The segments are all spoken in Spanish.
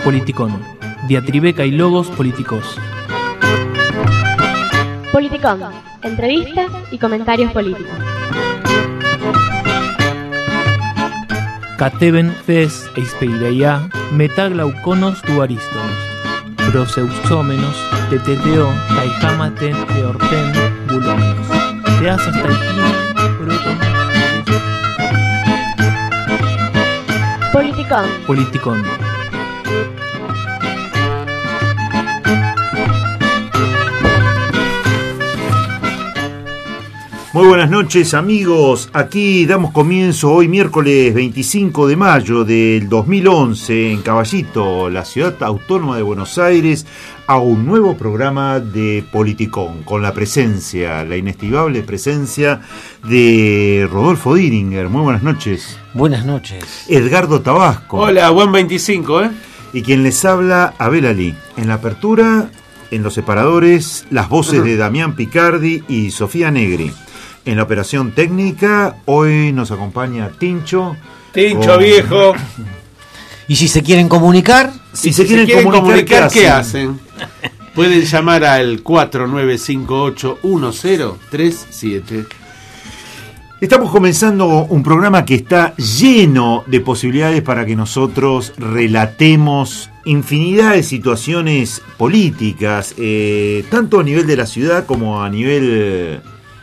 Politicón. Diatribeca y logos políticos. Politicón. Entrevistas y comentarios políticos. Cateben fes eispeireia metaglauconos tu ariston. Proseusómenos teteteo taijamaten eorten bulonos. Teasas taipin proton. Politicón. Politicón. Muy buenas noches, amigos. Aquí damos comienzo hoy miércoles 25 de mayo del 2011 en Caballito, la ciudad autónoma de Buenos Aires, a un nuevo programa de Politicón, con la presencia, la inestimable presencia de Rodolfo Diringer. Muy buenas noches. Buenas noches. Edgardo Tabasco. Hola, buen 25, ¿eh? Y quien les habla, Abel Ali. En la apertura, en los separadores, las voces de Damián Picardi y Sofía Negri. En la operación técnica, hoy nos acompaña Tincho. Tincho, viejo. ¿Y si se quieren comunicar? Si se quieren comunicar, ¿qué hacen? Pueden llamar al 49581037. Estamos comenzando un programa que está lleno de posibilidades para que nosotros relatemos infinidad de situaciones políticas, tanto a nivel de la ciudad como a nivel.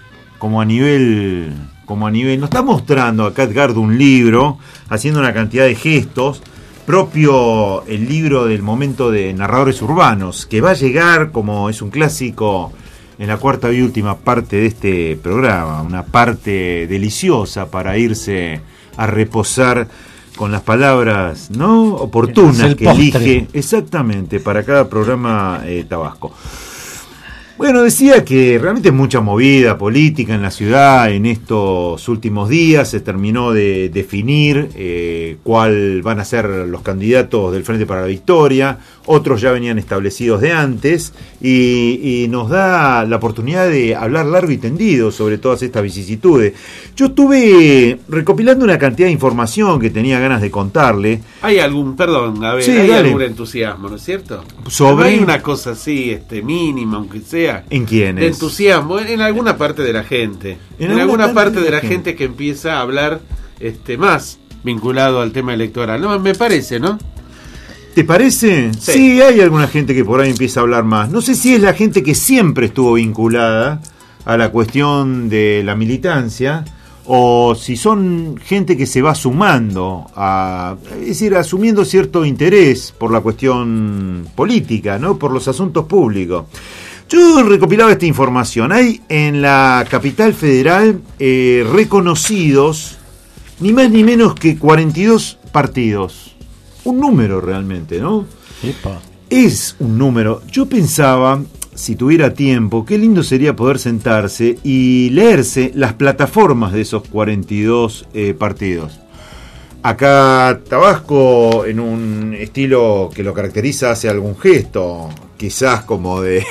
Nos está mostrando acá Edgardo un libro, haciendo una cantidad de gestos, propio el libro del momento de Narradores Urbanos, que va a llegar, como es un clásico, en la cuarta y última parte de este programa, una parte deliciosa para irse a reposar con las palabras, ¿no?, oportunas que elige exactamente para cada programa Tabasco. Bueno, decía que realmente mucha movida política en la ciudad en estos últimos días. Se terminó de definir cuál van a ser los candidatos del Frente para la Victoria. Otros ya venían establecidos de antes y nos da la oportunidad de hablar largo y tendido sobre todas estas vicisitudes. Yo estuve recopilando una cantidad de información que tenía ganas de contarle. Hay algún entusiasmo, ¿no es cierto? Sobre... Hay una cosa así, mínima, aunque sea. ¿En quiénes? De entusiasmo, en alguna parte de la gente. En alguna parte de la gente que empieza a hablar más vinculado al tema electoral. No, me parece, ¿no? ¿Te parece? Sí, hay alguna gente que por ahí empieza a hablar más. No sé si es la gente que siempre estuvo vinculada a la cuestión de la militancia o si son gente que se va sumando es decir, asumiendo cierto interés por la cuestión política, ¿no?, por los asuntos públicos. Yo recopilaba esta información. Hay en la capital federal reconocidos ni más ni menos que 42 partidos. Un número realmente, ¿no? Epa. Es un número. Yo pensaba, si tuviera tiempo, qué lindo sería poder sentarse y leerse las plataformas de esos 42 partidos. Acá Tabasco, en un estilo que lo caracteriza, hace algún gesto, quizás como de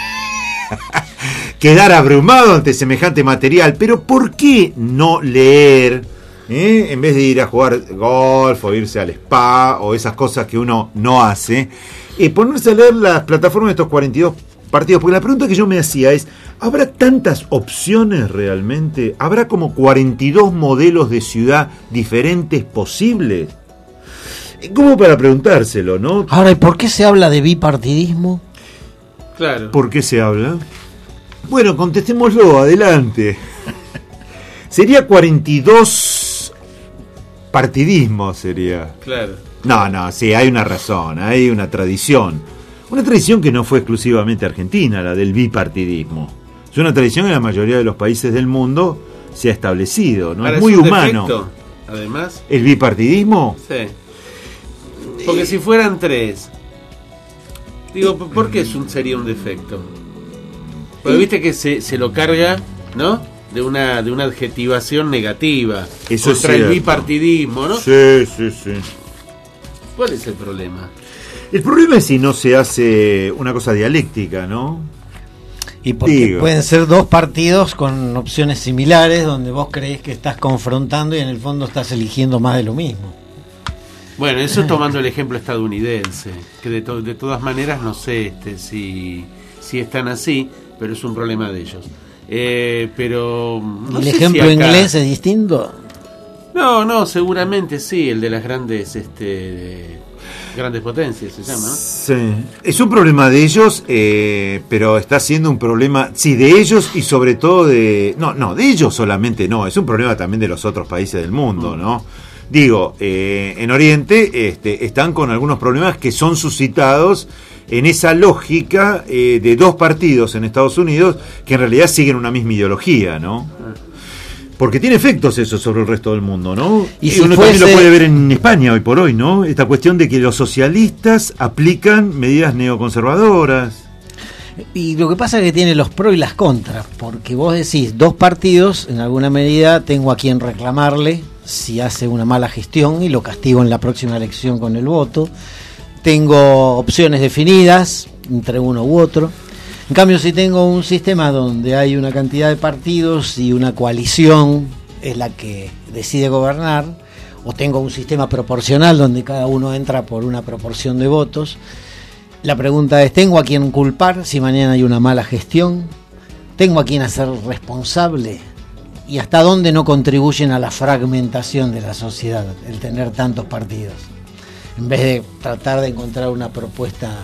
quedar abrumado ante semejante material. Pero ¿por qué no leer? En vez de ir a jugar golf o irse al spa o esas cosas que uno no hace, ponerse a leer las plataformas de estos 42 partidos. Porque la pregunta que yo me hacía es, ¿habrá tantas opciones realmente? ¿Habrá como 42 modelos de ciudad diferentes posibles? Como para preguntárselo, ¿no? Ahora, ¿y por qué se habla de bipartidismo? Claro. ¿Por qué se habla? Bueno, contestémoslo, adelante. Sería 42 partidismo, sería. Claro. No, sí, hay una razón, hay una tradición. Una tradición que no fue exclusivamente argentina, la del bipartidismo. Es una tradición que en la mayoría de los países del mundo se ha establecido, ¿no? Es muy humano. Defecto, además. ¿El bipartidismo? Sí. Porque si fueran tres, digo, ¿por qué sería un defecto? Porque viste que se lo carga, ¿no?, de una adjetivación negativa. Eso contra el bipartidismo, ¿no? Sí. ¿Cuál es el problema? El problema es si no se hace una cosa dialéctica, ¿no? Y porque pueden ser dos partidos con opciones similares donde vos creés que estás confrontando y en el fondo estás eligiendo más de lo mismo. Bueno, eso tomando el ejemplo estadounidense, que de todas maneras no sé si están así, pero es un problema de ellos. Pero no ¿El sé ejemplo si acá... inglés es distinto? No, seguramente sí, el de las grandes grandes potencias se llama, ¿no? Sí, es un problema de ellos, pero está siendo un problema, sí, de ellos y sobre todo de ellos solamente no, es un problema también de los otros países del mundo, ¿no? Digo, en Oriente están con algunos problemas que son suscitados en esa lógica de dos partidos en Estados Unidos que en realidad siguen una misma ideología, ¿no? Porque tiene efectos eso sobre el resto del mundo, ¿no? Y si uno también lo puede ver en España hoy por hoy, ¿no? Esta cuestión de que los socialistas aplican medidas neoconservadoras. Y lo que pasa es que tiene los pros y las contras, porque vos decís, dos partidos, en alguna medida tengo a quien reclamarle si hace una mala gestión y lo castigo en la próxima elección con el voto. Tengo opciones definidas entre uno u otro. En cambio, si tengo un sistema donde hay una cantidad de partidos y una coalición es la que decide gobernar, o tengo un sistema proporcional donde cada uno entra por una proporción de votos, la pregunta es, ¿tengo a quién culpar si mañana hay una mala gestión? ¿Tengo a quién hacer responsable? ¿Y hasta dónde no contribuyen a la fragmentación de la sociedad el tener tantos partidos? En vez de tratar de encontrar una propuesta.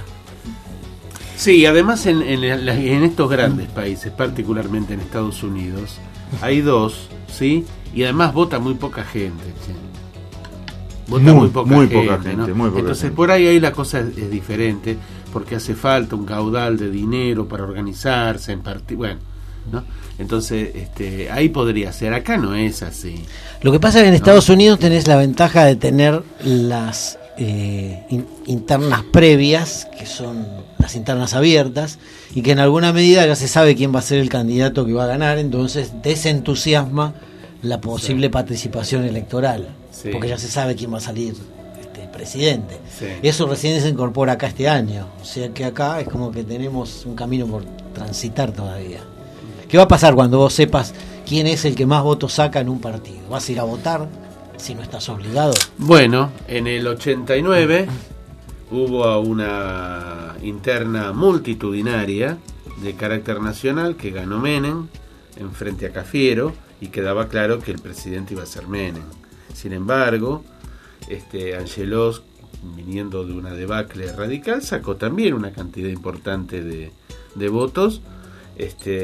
Sí, además en estos grandes países, particularmente en Estados Unidos, hay dos, ¿sí? Y además vota muy poca gente, che. Vota muy poca gente, ¿no? muy poca Entonces gente. por ahí la cosa es diferente, porque hace falta un caudal de dinero para organizarse en bueno, ¿no? Entonces ahí podría ser, acá no es así. Lo que pasa es que en Estados Unidos tenés la ventaja de tener las internas previas, que son las internas abiertas, y que en alguna medida ya se sabe quién va a ser el candidato que va a ganar, entonces desentusiasma la posible participación electoral, porque ya se sabe quién va a salir presidente. Eso recién se incorpora acá este año, o sea que acá es como que tenemos un camino por transitar todavía. ¿Qué va a pasar cuando vos sepas quién es el que más votos saca en un partido? ¿Vas a ir a votar si no estás obligado? Bueno, en el 89 hubo una interna multitudinaria de carácter nacional que ganó Menem en frente a Cafiero y quedaba claro que el presidente iba a ser Menem. Sin embargo, Angelos, viniendo de una debacle radical, sacó también una cantidad importante de votos, y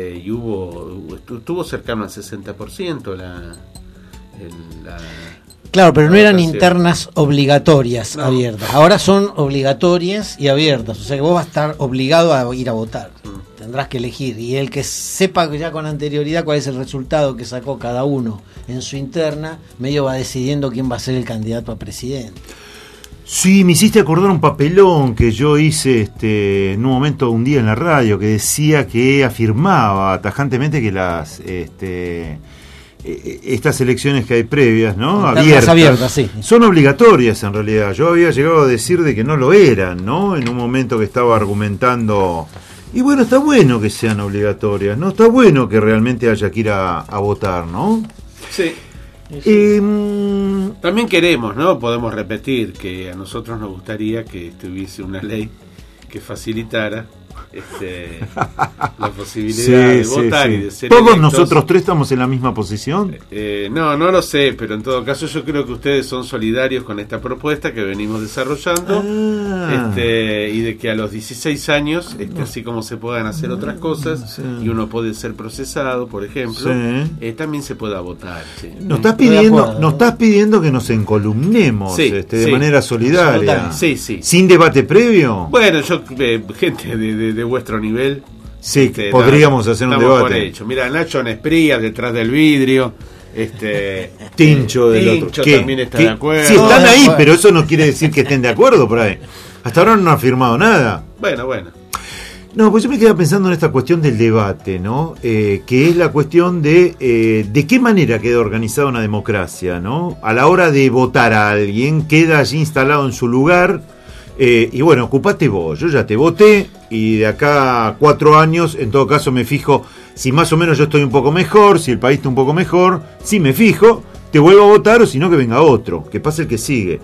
estuvo cercano al 60% Claro, pero no eran internas obligatorias abiertas. Ahora son obligatorias y abiertas. O sea que vos vas a estar obligado a ir a votar. Tendrás que elegir. Y el que sepa ya con anterioridad cuál es el resultado que sacó cada uno en su interna, medio va decidiendo quién va a ser el candidato a presidente. Sí, me hiciste acordar un papelón que yo hice en un momento, un día en la radio, que decía que afirmaba tajantemente que estas elecciones que hay previas, ¿no? Abiertas, sí. Son obligatorias en realidad. Yo había llegado a decir de que no lo eran, ¿no? En un momento que estaba argumentando. Y bueno, está bueno que sean obligatorias, ¿no? Está bueno que realmente haya que ir a votar, ¿no? Sí. También queremos, ¿no? Podemos repetir que a nosotros nos gustaría que tuviese una ley que facilitara la posibilidad de votar y de ser ¿Todos electos? nosotros tres estamos en la misma posición? No lo sé, pero en todo caso yo creo que ustedes son solidarios con esta propuesta que venimos desarrollando, y de que a los 16 años, así como se puedan hacer otras cosas, y uno puede ser procesado, por ejemplo, también se pueda votar. Sí. Nos estás pidiendo que nos encolumnemos de manera solidaria. Sí. ¿Sin debate previo? Bueno, yo, gente de vuestro nivel, podríamos hacer un debate. Por hecho. Mira, Nacho Nespría detrás del vidrio, Tincho del otro. También está de acuerdo. Sí, están ahí, pero eso no quiere decir que estén de acuerdo por ahí. Hasta ahora no han firmado nada. Bueno. No, pues yo me quedaba pensando en esta cuestión del debate, ¿no? Que es la cuestión de qué manera queda organizada una democracia, ¿no? A la hora de votar a alguien, queda allí instalado en su lugar. Y bueno, ocupate vos, yo ya te voté y de acá a 4 años, en todo caso me fijo si más o menos yo estoy un poco mejor, si el país está un poco mejor, si me fijo, te vuelvo a votar o si no que venga otro, que pase el que sigue.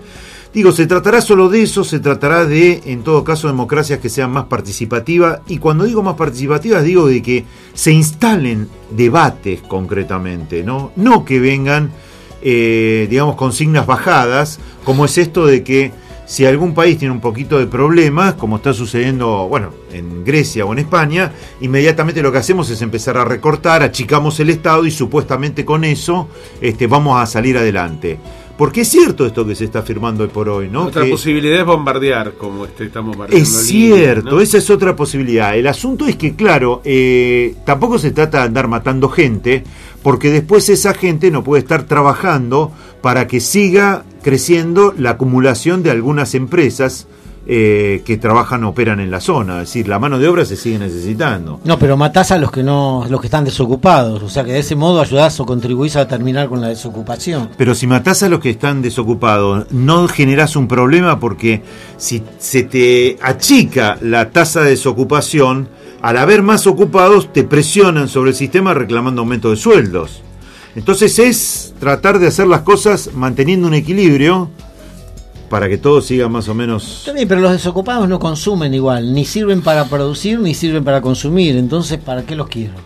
Digo, se tratará solo de eso, se tratará de, en todo caso, democracias que sean más participativas, y cuando digo más participativas digo de que se instalen debates concretamente, no que vengan, digamos, consignas bajadas, como es esto de que si algún país tiene un poquito de problemas, como está sucediendo, bueno, en Grecia o en España, inmediatamente lo que hacemos es empezar a recortar, achicamos el Estado y supuestamente con eso vamos a salir adelante. Porque es cierto esto que se está afirmando hoy por hoy, ¿no? Otra posibilidad es bombardear, como estamos bombardeando. Es cierto, ¿no? Esa es otra posibilidad. El asunto es que, claro, tampoco se trata de andar matando gente, porque después esa gente no puede estar trabajando para que siga creciendo la acumulación de algunas empresas que trabajan o operan en la zona. Es decir, la mano de obra se sigue necesitando. No, pero matás a los que están desocupados, o sea que de ese modo ayudás o contribuís a terminar con la desocupación. Pero si matás a los que están desocupados, no generás un problema, porque si se te achica la tasa de desocupación, al haber más ocupados te presionan sobre el sistema reclamando aumento de sueldos. Entonces es tratar de hacer las cosas manteniendo un equilibrio para que todo siga más o menos... También, pero los desocupados no consumen igual, ni sirven para producir ni sirven para consumir, entonces ¿para qué los quiero?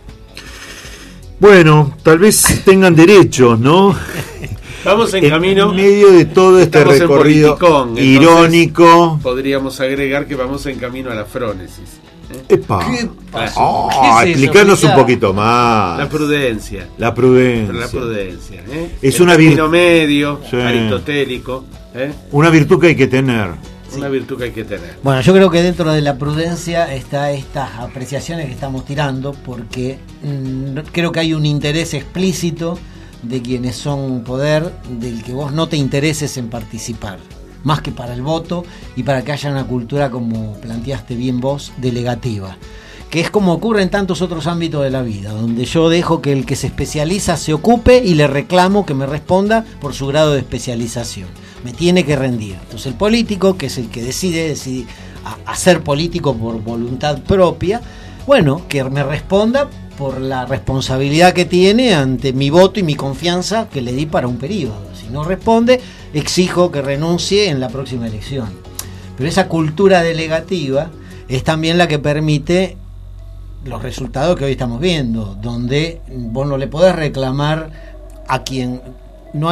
Bueno, tal vez tengan derechos, ¿no? Vamos en camino. En medio de todo este recorrido irónico. Podríamos agregar que vamos en camino a la frónesis. ¡Epa! ¿Qué pasó? Oh, explicarnos un poquito más. La prudencia. La prudencia. La prudencia. Es el una término medio, sí, aristotélico. Una virtud que hay que tener. Una virtud que hay que tener. Bueno, yo creo que dentro de la prudencia está estas apreciaciones que estamos tirando, porque creo que hay un interés explícito de quienes son poder, del que vos no te intereses en participar, más que para el voto y para que haya una cultura, como planteaste bien vos, delegativa, que es como ocurre en tantos otros ámbitos de la vida, donde yo dejo que el que se especializa se ocupe y le reclamo que me responda por su grado de especialización. Me tiene que rendir. Entonces el político, que es el que decide a ser político por voluntad propia, bueno, que me responda por la responsabilidad que tiene ante mi voto y mi confianza que le di para un periodo. Si no responde, exijo que renuncie en la próxima elección. Pero esa cultura delegativa es también la que permite los resultados que hoy estamos viendo, donde vos no le podés reclamar a quien no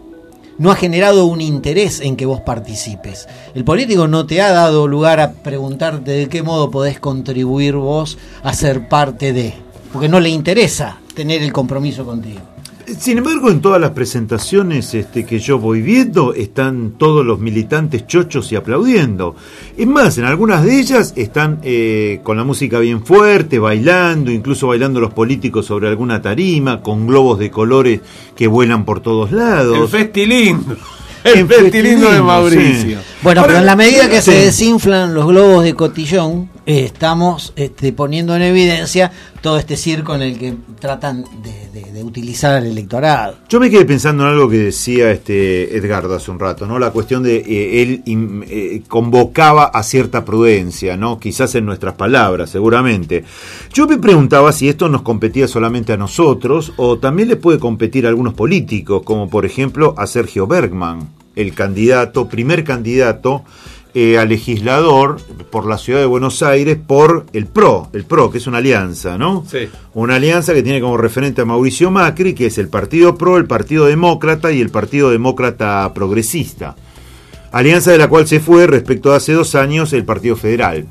ha generado un interés en que vos participes. El político no te ha dado lugar a preguntarte de qué modo podés contribuir vos a ser parte de, porque no le interesa tener el compromiso contigo. Sin embargo, en todas las presentaciones que yo voy viendo, están todos los militantes chochos y aplaudiendo. Es más, en algunas de ellas están con la música bien fuerte, bailando, incluso bailando los políticos sobre alguna tarima, con globos de colores que vuelan por todos lados. El festilindo. El festilindo de Mauricio. Sí. Bueno, pero en la medida que se desinflan los globos de cotillón, estamos poniendo en evidencia todo este circo en el que tratan de utilizar al electorado. Yo me quedé pensando en algo que decía Edgardo hace un rato, ¿no? La cuestión de él convocaba a cierta prudencia, ¿no? Quizás en nuestras palabras, seguramente. Yo me preguntaba si esto nos competía solamente a nosotros o también le puede competir a algunos políticos, como por ejemplo a Sergio Bergman, el primer candidato a legislador por la ciudad de Buenos Aires por el PRO, que es una alianza, ¿no? Sí. Una alianza que tiene como referente a Mauricio Macri, que es el Partido PRO, el Partido Demócrata y el Partido Demócrata Progresista. Alianza de la cual se fue respecto a hace 2 años el Partido Federal.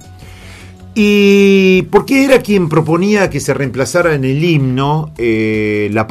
¿Y por qué era quien proponía que se reemplazara en el himno la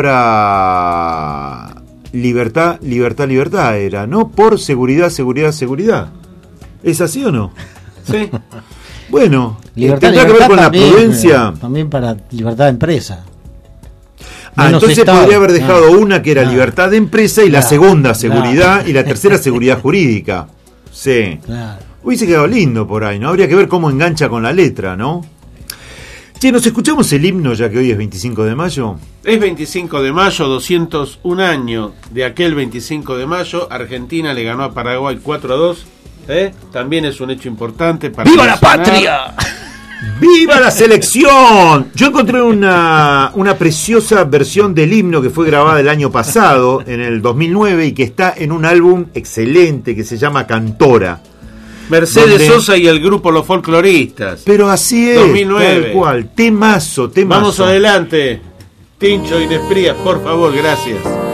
palabra libertad, libertad, libertad? Era, ¿no? Por seguridad, seguridad, seguridad. ¿Es así o no? Sí. Bueno, Libertad, tendrá que ver con también, la prudencia. También para libertad de empresa. Entonces Estado. podría haber dejado una que era Claro. libertad de empresa y la Claro. segunda seguridad Claro. y la tercera seguridad jurídica. Sí. Claro. Hubiese quedado lindo por ahí, ¿no? Habría que ver cómo engancha con la letra, ¿no? Che, ¿nos escuchamos el himno ya que hoy es 25 de mayo? Es 25 de mayo, 201 años de aquel 25 de mayo. Argentina le ganó a Paraguay 4-2. También es un hecho importante para ¡Viva la mencionar. patria! ¡Viva la selección! Yo encontré una preciosa versión del himno que fue grabada el año pasado, en el 2009, y que está en un álbum excelente que se llama Cantora. Mercedes Sosa y el grupo Los Folcloristas. Pero así es, 2009. tal cual. Temazo. Vamos adelante. Tincho y Desprías, por favor, gracias.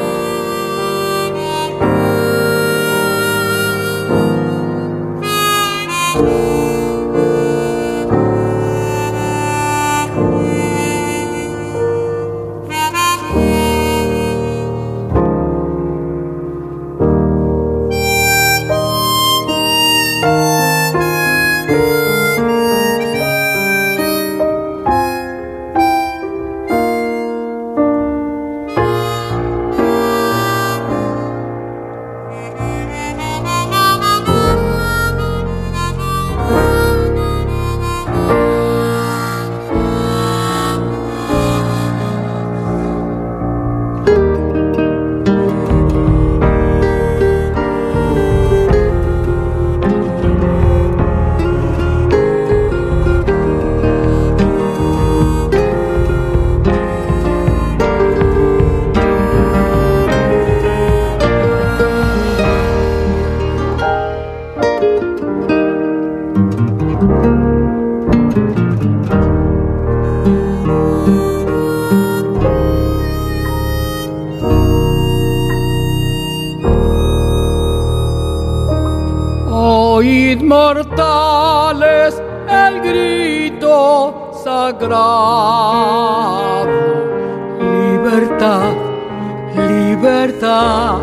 Oíd mortales el grito sagrado, libertad, libertad,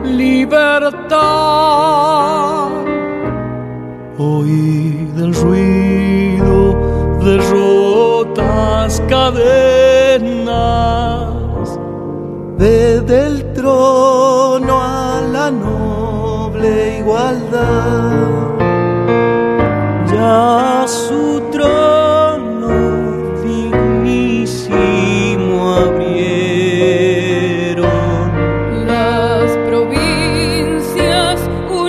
libertad. Oíd el ruido de rotas cadenas, desde el trono a la noble igualdad. Ya su trono dignísimo abrieron las provincias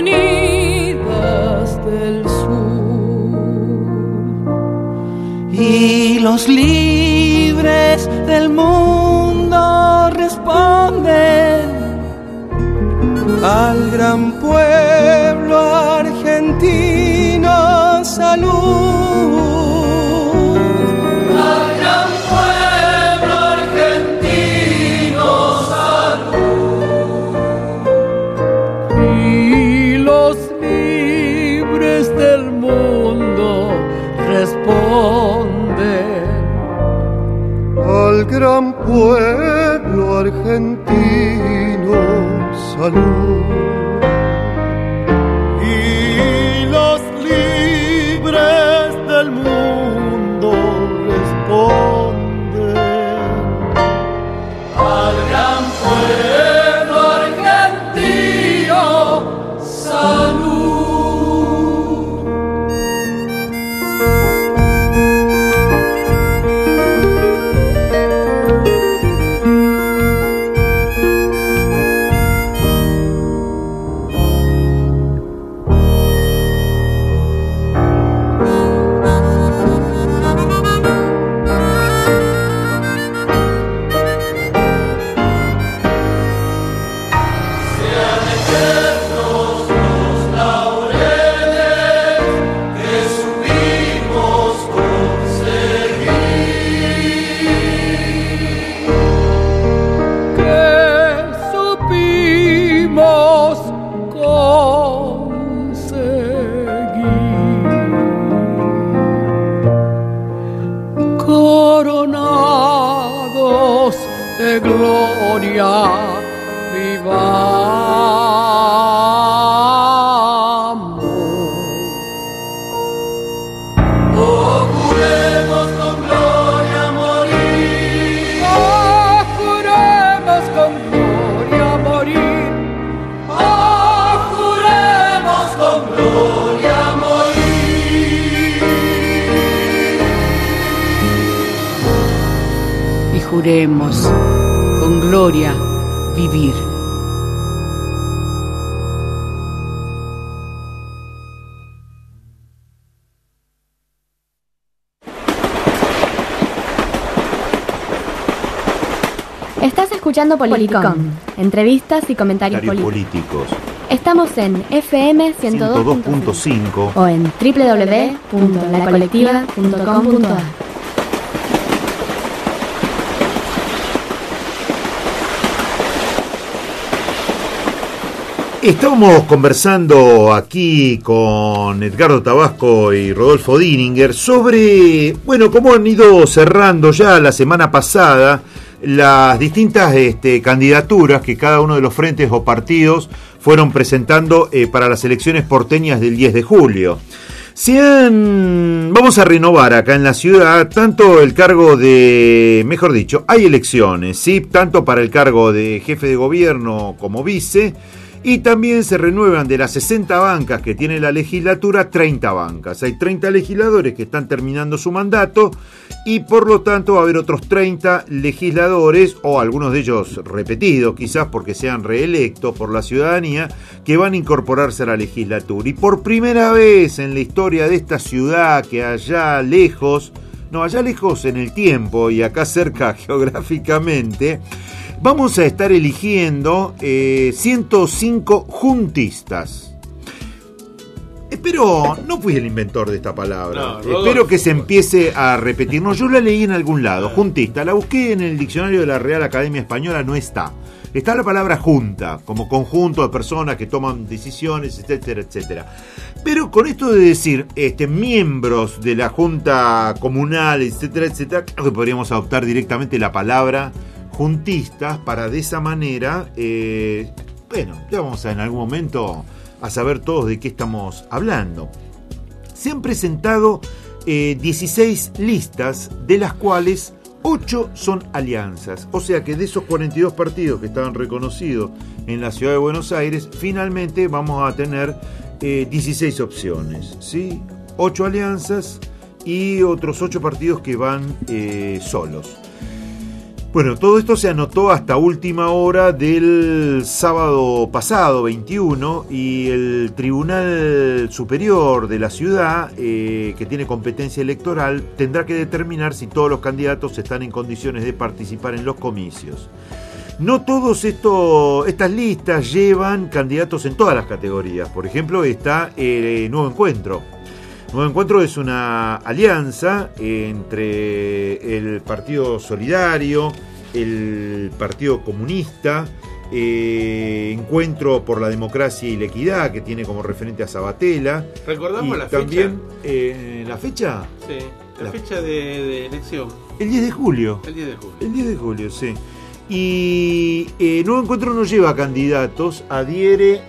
unidas del sur y los libres del mundo responden al gran pueblo argentino. Salud al gran pueblo argentino. Salud. Y los libres del mundo responden al gran pueblo argentino. Salud. Del mundo responden al gran pueblo argentino. Salud. Coronados de gloria vivamos. Oh, juremos con gloria morir. Oh, juremos con gloria morir. Oh, juremos con gloria morir. Y juremos con gloria vivir. escuchando Politicón, entrevistas y comentarios políticos. Estamos en FM 102.5 o en www.lacolectiva.com.ar. Estamos conversando aquí con Edgardo Tabasco y Rodolfo Dininger sobre, bueno, cómo han ido cerrando ya la semana pasada las distintas candidaturas que cada uno de los frentes o partidos fueron presentando para las elecciones porteñas del 10 de julio. Vamos a renovar acá en la ciudad tanto el cargo de, mejor dicho, hay elecciones, ¿sí? Tanto para el cargo de jefe de gobierno como vice. Y también se renuevan de las 60 bancas que tiene la legislatura, 30 bancas. Hay 30 legisladores que están terminando su mandato y por lo tanto va a haber otros 30 legisladores, o algunos de ellos repetidos quizás porque sean reelectos por la ciudadanía, que van a incorporarse a la legislatura. Y por primera vez en la historia de esta ciudad, que allá lejos en el tiempo y acá cerca geográficamente, vamos a estar eligiendo 105 juntistas. No fui el inventor de esta palabra. Espero que se empiece a repetir. No, yo la leí en algún lado, juntista. La busqué en el diccionario de la Real Academia Española, no está. Está la palabra junta, como conjunto de personas que toman decisiones, etcétera, etcétera. Pero con esto de decir miembros de la junta comunal, etcétera, etcétera, creo que podríamos adoptar directamente la palabra juntistas para de esa manera, ya vamos en algún momento a saber todos de qué estamos hablando. Se han presentado 16 listas, de las cuales 8 son alianzas. O sea que de esos 42 partidos que estaban reconocidos en la ciudad de Buenos Aires, finalmente vamos a tener 16 opciones, ¿sí? 8 alianzas y otros 8 partidos que van solos. Bueno, todo esto se anotó hasta última hora del sábado pasado, 21, y el Tribunal Superior de la ciudad, que tiene competencia electoral, tendrá que determinar si todos los candidatos están en condiciones de participar en los comicios. No todos estas listas llevan candidatos en todas las categorías. Por ejemplo, está Nuevo Encuentro. Nuevo Encuentro es una alianza entre el Partido Solidario, el Partido Comunista, Encuentro por la Democracia y la Equidad, que tiene como referente a Sabatella. ¿Recordamos la también, fecha? ¿la fecha? Sí, la fecha de elección. El 10 de julio. El 10 de julio. El 10 de julio, sí. Y Nuevo Encuentro no lleva candidatos, adhiere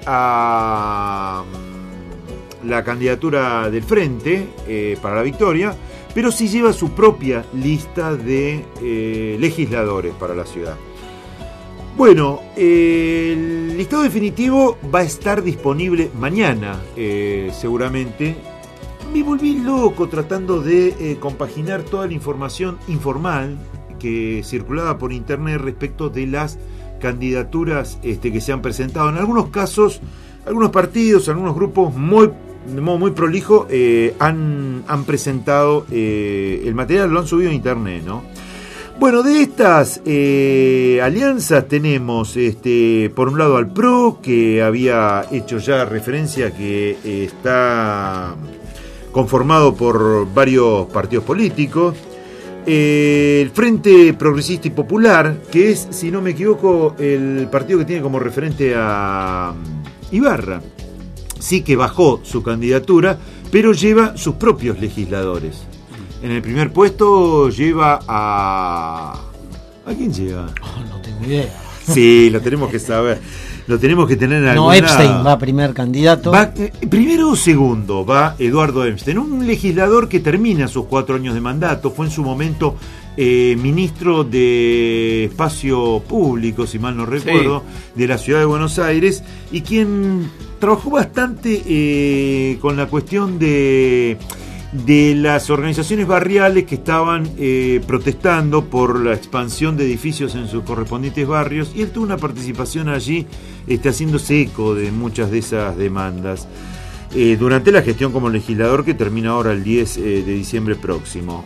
a la candidatura del Frente para la Victoria, pero sí lleva su propia lista de legisladores para la ciudad. Bueno, el listado definitivo va a estar disponible mañana, seguramente. Me volví loco tratando de compaginar toda la información informal que circulaba por internet respecto de las candidaturas que se han presentado. En algunos casos, algunos partidos, algunos grupos de modo muy prolijo han presentado el material, lo han subido a internet, ¿no? Bueno, de estas alianzas tenemos por un lado al PRO, que había hecho ya referencia que está conformado por varios partidos políticos. El Frente Progresista y Popular, que es, si no me equivoco, el partido que tiene como referente a Ibarra. Sí, que bajó su candidatura, pero lleva sus propios legisladores. En el primer puesto lleva a... ¿A quién lleva? No tengo idea. Sí, lo tenemos que saber. Lo tenemos que tener en algún lado. No, Epstein va primer candidato. Primero o segundo va Eduardo Epstein, un legislador que termina sus 4 años de mandato. Fue en su momento ministro de Espacio Público, si mal no recuerdo, de la ciudad de Buenos Aires, y quien trabajó bastante con la cuestión de las organizaciones barriales que estaban protestando por la expansión de edificios en sus correspondientes barrios, y él tuvo una participación allí haciéndose eco de muchas de esas demandas. durante la gestión como legislador que termina ahora el 10 de diciembre próximo.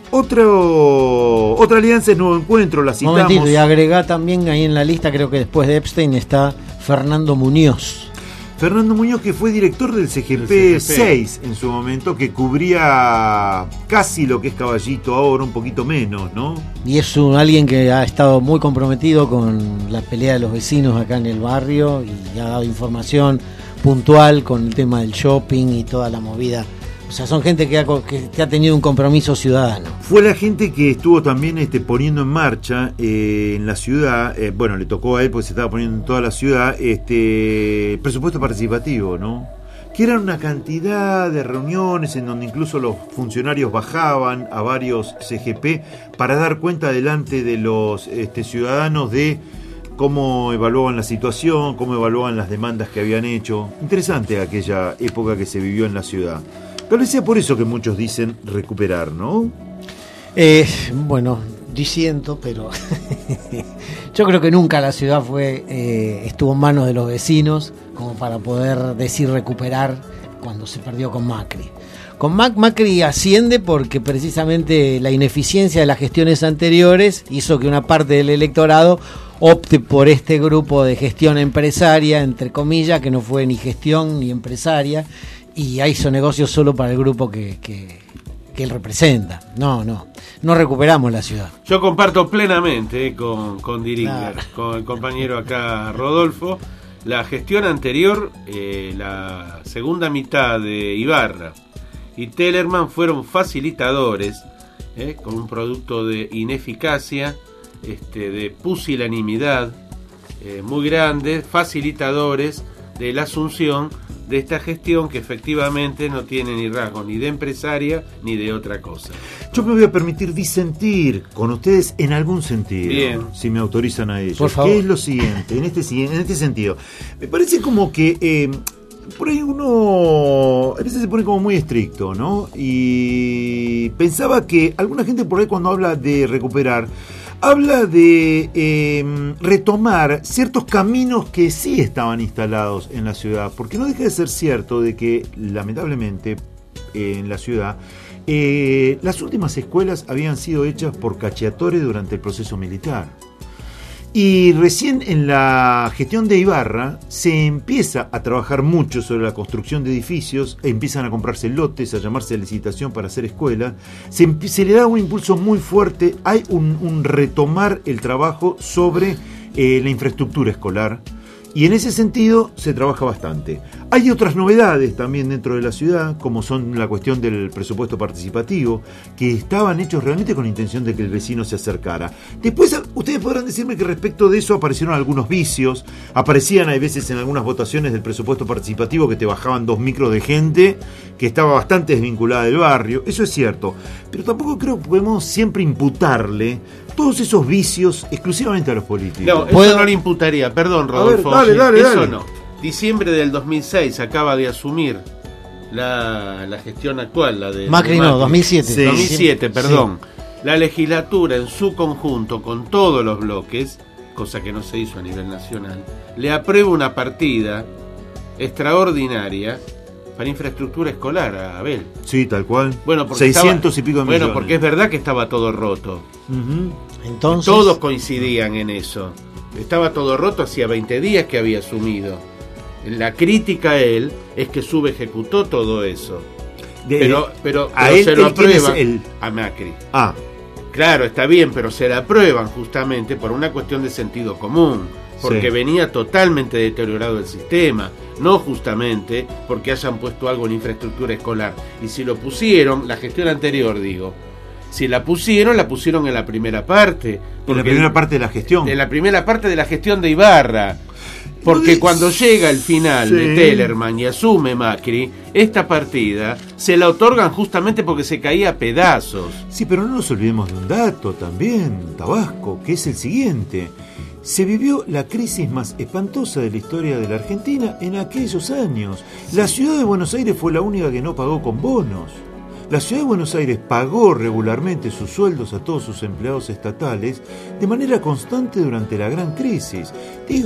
Otra alianza es Nuevo Encuentro, la citamos. Momentito, y agregá también ahí en la lista, creo que después de Epstein está Fernando Muñoz. Fernando Muñoz, que fue director del CGP 6 en su momento, que cubría casi lo que es Caballito ahora, un poquito menos, ¿no? Y es alguien que ha estado muy comprometido con la pelea de los vecinos acá en el barrio y ha dado información puntual con el tema del shopping y toda la movida. O sea, son gente que ha tenido un compromiso ciudadano. Fue la gente que estuvo también poniendo en marcha en la ciudad, bueno, le tocó a él porque se estaba poniendo en toda la ciudad, presupuesto participativo, ¿no? Que eran una cantidad de reuniones en donde incluso los funcionarios bajaban a varios CGP para dar cuenta delante de los ciudadanos de cómo evaluaban la situación, cómo evaluaban las demandas que habían hecho. Interesante aquella época que se vivió en la ciudad. Pero decía por eso que muchos dicen recuperar, ¿no? Bueno, diciendo, pero yo creo que nunca la ciudad estuvo en manos de los vecinos como para poder decir recuperar cuando se perdió con Macri. Con Macri asciende porque precisamente la ineficiencia de las gestiones anteriores hizo que una parte del electorado opte por este grupo de gestión empresaria, entre comillas, que no fue ni gestión ni empresaria, y hizo negocios solo para el grupo que él representa. No recuperamos la ciudad. Yo comparto plenamente con Diringer, claro, con el compañero acá Rodolfo. La gestión anterior, la segunda mitad de Ibarra y Tellerman fueron facilitadores, con un producto de ineficacia, de pusilanimidad muy grande, facilitadores de la asunción de esta gestión que efectivamente no tiene ni rasgo ni de empresaria ni de otra cosa. Yo me voy a permitir disentir con ustedes en algún sentido. Bien. Si me autorizan a ello. Por favor. ¿Qué es lo siguiente? En este sentido, me parece como que por ahí uno a veces se pone como muy estricto, ¿no? Y pensaba que alguna gente por ahí cuando habla de recuperar, habla de retomar ciertos caminos que sí estaban instalados en la ciudad, porque no deja de ser cierto de que lamentablemente en la ciudad las últimas escuelas habían sido hechas por Cacciatore durante el proceso militar. Y recién en la gestión de Ibarra se empieza a trabajar mucho sobre la construcción de edificios, empiezan a comprarse lotes, a llamarse a licitación para hacer escuelas, se le da un impulso muy fuerte, hay un retomar el trabajo sobre la infraestructura escolar, y en ese sentido se trabaja bastante. Hay otras novedades también dentro de la ciudad, como son la cuestión del presupuesto participativo, que estaban hechos realmente con la intención de que el vecino se acercara. Después, ustedes podrán decirme que respecto de eso aparecieron algunos vicios, aparecían hay veces en algunas votaciones del presupuesto participativo que te bajaban 2 micros de gente, que estaba bastante desvinculada del barrio, eso es cierto, pero tampoco creo que podemos siempre imputarle todos esos vicios exclusivamente a los políticos. No, eso no le imputaría, perdón Rodolfo. A ver, dale. Eso no. Diciembre del 2006 acaba de asumir la gestión actual, la de Macri. No, 2007. Sí. 2007, perdón. Sí. La legislatura en su conjunto, con todos los bloques, cosa que no se hizo a nivel nacional, le aprueba una partida extraordinaria para infraestructura escolar a Abel. Sí, tal cual. Bueno, porque 600 y pico de millones. Bueno, porque es verdad que estaba todo roto. Uh-huh. Entonces, todos coincidían en eso. Estaba todo roto hacía 20 días que había asumido. La crítica a él es que subejecutó todo eso. Pero se lo aprueban a Macri. Ah. Claro, está bien, pero se la aprueban justamente por una cuestión de sentido común. Porque venía totalmente deteriorado el sistema, no justamente porque hayan puesto algo en infraestructura escolar. Y si lo pusieron, la gestión anterior, digo, si la pusieron en la primera parte. En la primera parte de la gestión. En la primera parte de la gestión de Ibarra. Porque cuando llega el final de Tellerman y asume Macri, esta partida se la otorgan justamente porque se caía a pedazos. Sí, pero no nos olvidemos de un dato también, Tabasco, que es el siguiente. Se vivió la crisis más espantosa de la historia de la Argentina en aquellos años. La ciudad de Buenos Aires fue la única que no pagó con bonos. La ciudad de Buenos Aires pagó regularmente sus sueldos a todos sus empleados estatales de manera constante durante la gran crisis. Digo,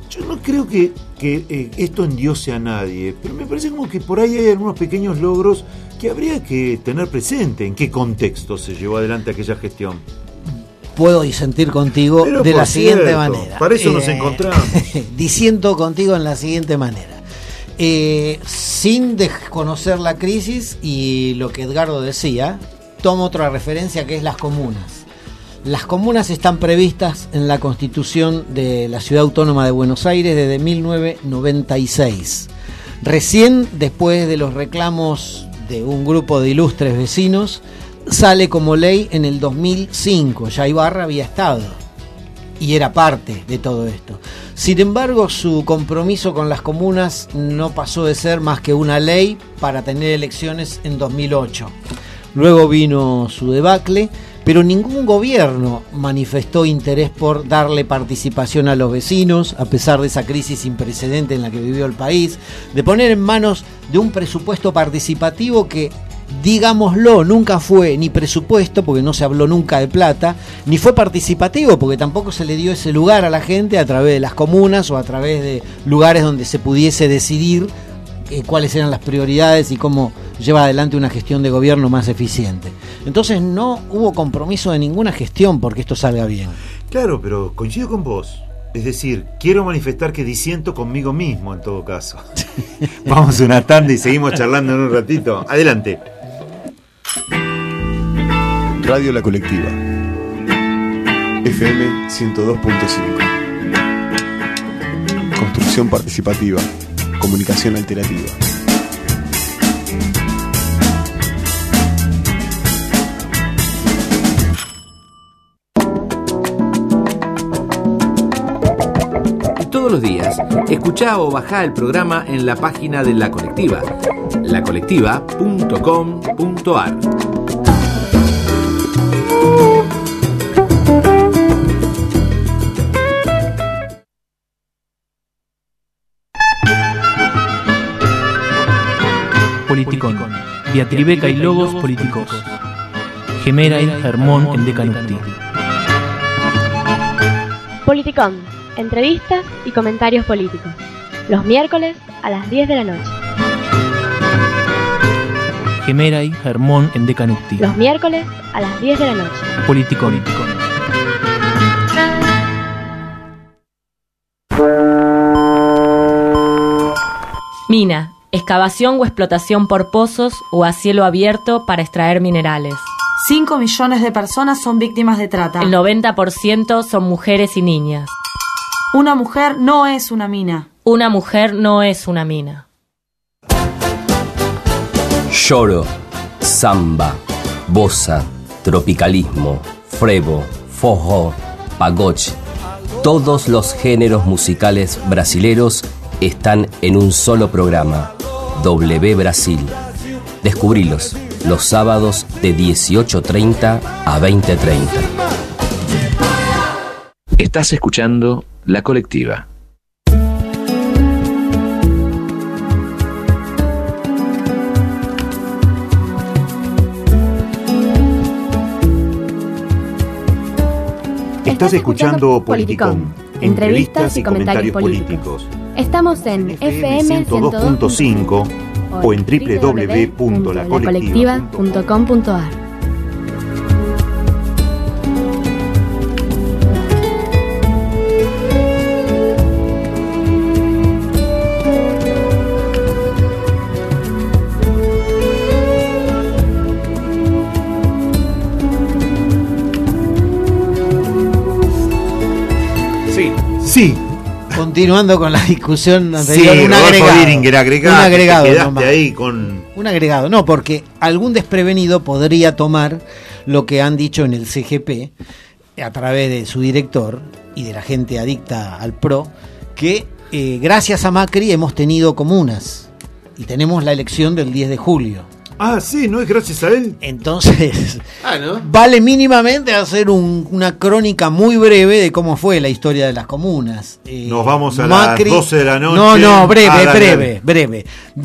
Yo no creo que esto endiose a nadie, pero me parece como que por ahí hay algunos pequeños logros que habría que tener presente en qué contexto se llevó adelante aquella gestión. Puedo disentir contigo pero de la siguiente manera. Para eso nos encontramos. Disiento contigo en la siguiente manera. Sin desconocer la crisis y lo que Edgardo decía, tomo otra referencia que es las comunas. Las comunas están previstas en la Constitución de la Ciudad Autónoma de Buenos Aires desde 1996. Recién, después de los reclamos de un grupo de ilustres vecinos, sale como ley en el 2005. Ya Ibarra había estado y era parte de todo esto. Sin embargo, su compromiso con las comunas no pasó de ser más que una ley para tener elecciones en 2008. Luego vino su debacle, pero ningún gobierno manifestó interés por darle participación a los vecinos, a pesar de esa crisis sin precedente en la que vivió el país, de poner en manos de un presupuesto participativo que, digámoslo, nunca fue ni presupuesto, porque no se habló nunca de plata, ni fue participativo, porque tampoco se le dio ese lugar a la gente a través de las comunas o a través de lugares donde se pudiese decidir cuáles eran las prioridades y cómo lleva adelante una gestión de gobierno más eficiente. Entonces no hubo compromiso de ninguna gestión porque esto salga bien. Claro, pero coincido con vos. Es decir, quiero manifestar que disiento conmigo mismo en todo caso. Vamos a una tanda y seguimos charlando en un ratito. Adelante. Radio La Colectiva, FM 102.5. Construcción participativa, comunicación alternativa. Todos los días, escuchá o bajá el programa en la página de La Colectiva, lacolectiva.com.ar. Politicón, diatribeca y logos políticos. Gemera y Germón en Decanucti. Politicón, entrevistas y comentarios políticos. Los miércoles a las 10 de la noche. Gemera y Germón en Decanucti. Los miércoles a las 10 de la noche. Politicón. Mina, excavación o explotación por pozos o a cielo abierto para extraer minerales. 5 millones de personas son víctimas de trata. El 90% son mujeres y niñas. Una mujer no es una mina. Una mujer no es una mina. Lloro, samba, bossa, tropicalismo, frevo, forró, pagode. Todos los géneros musicales brasileros están en un solo programa, W Brasil. Descubrilos los sábados de 18:30 a 20:30. Estás escuchando La Colectiva. Estás escuchando Politicón, entrevistas y comentarios políticos. Estamos en FM 102.5 o en www.lacolectiva.com.ar. Sí. Continuando con la discusión anterior, sí, un agregado, quedaste ahí con un agregado, no, porque algún desprevenido podría tomar lo que han dicho en el CGP a través de su director y de la gente adicta al PRO, que gracias a Macri hemos tenido comunas y tenemos la elección del 10 de julio. Ah, sí, ¿no es gracias a él? Entonces, ¿no? Vale mínimamente hacer una crónica muy breve de cómo fue la historia de las comunas. Nos vamos a Macri, las 12 de la noche. No, breve.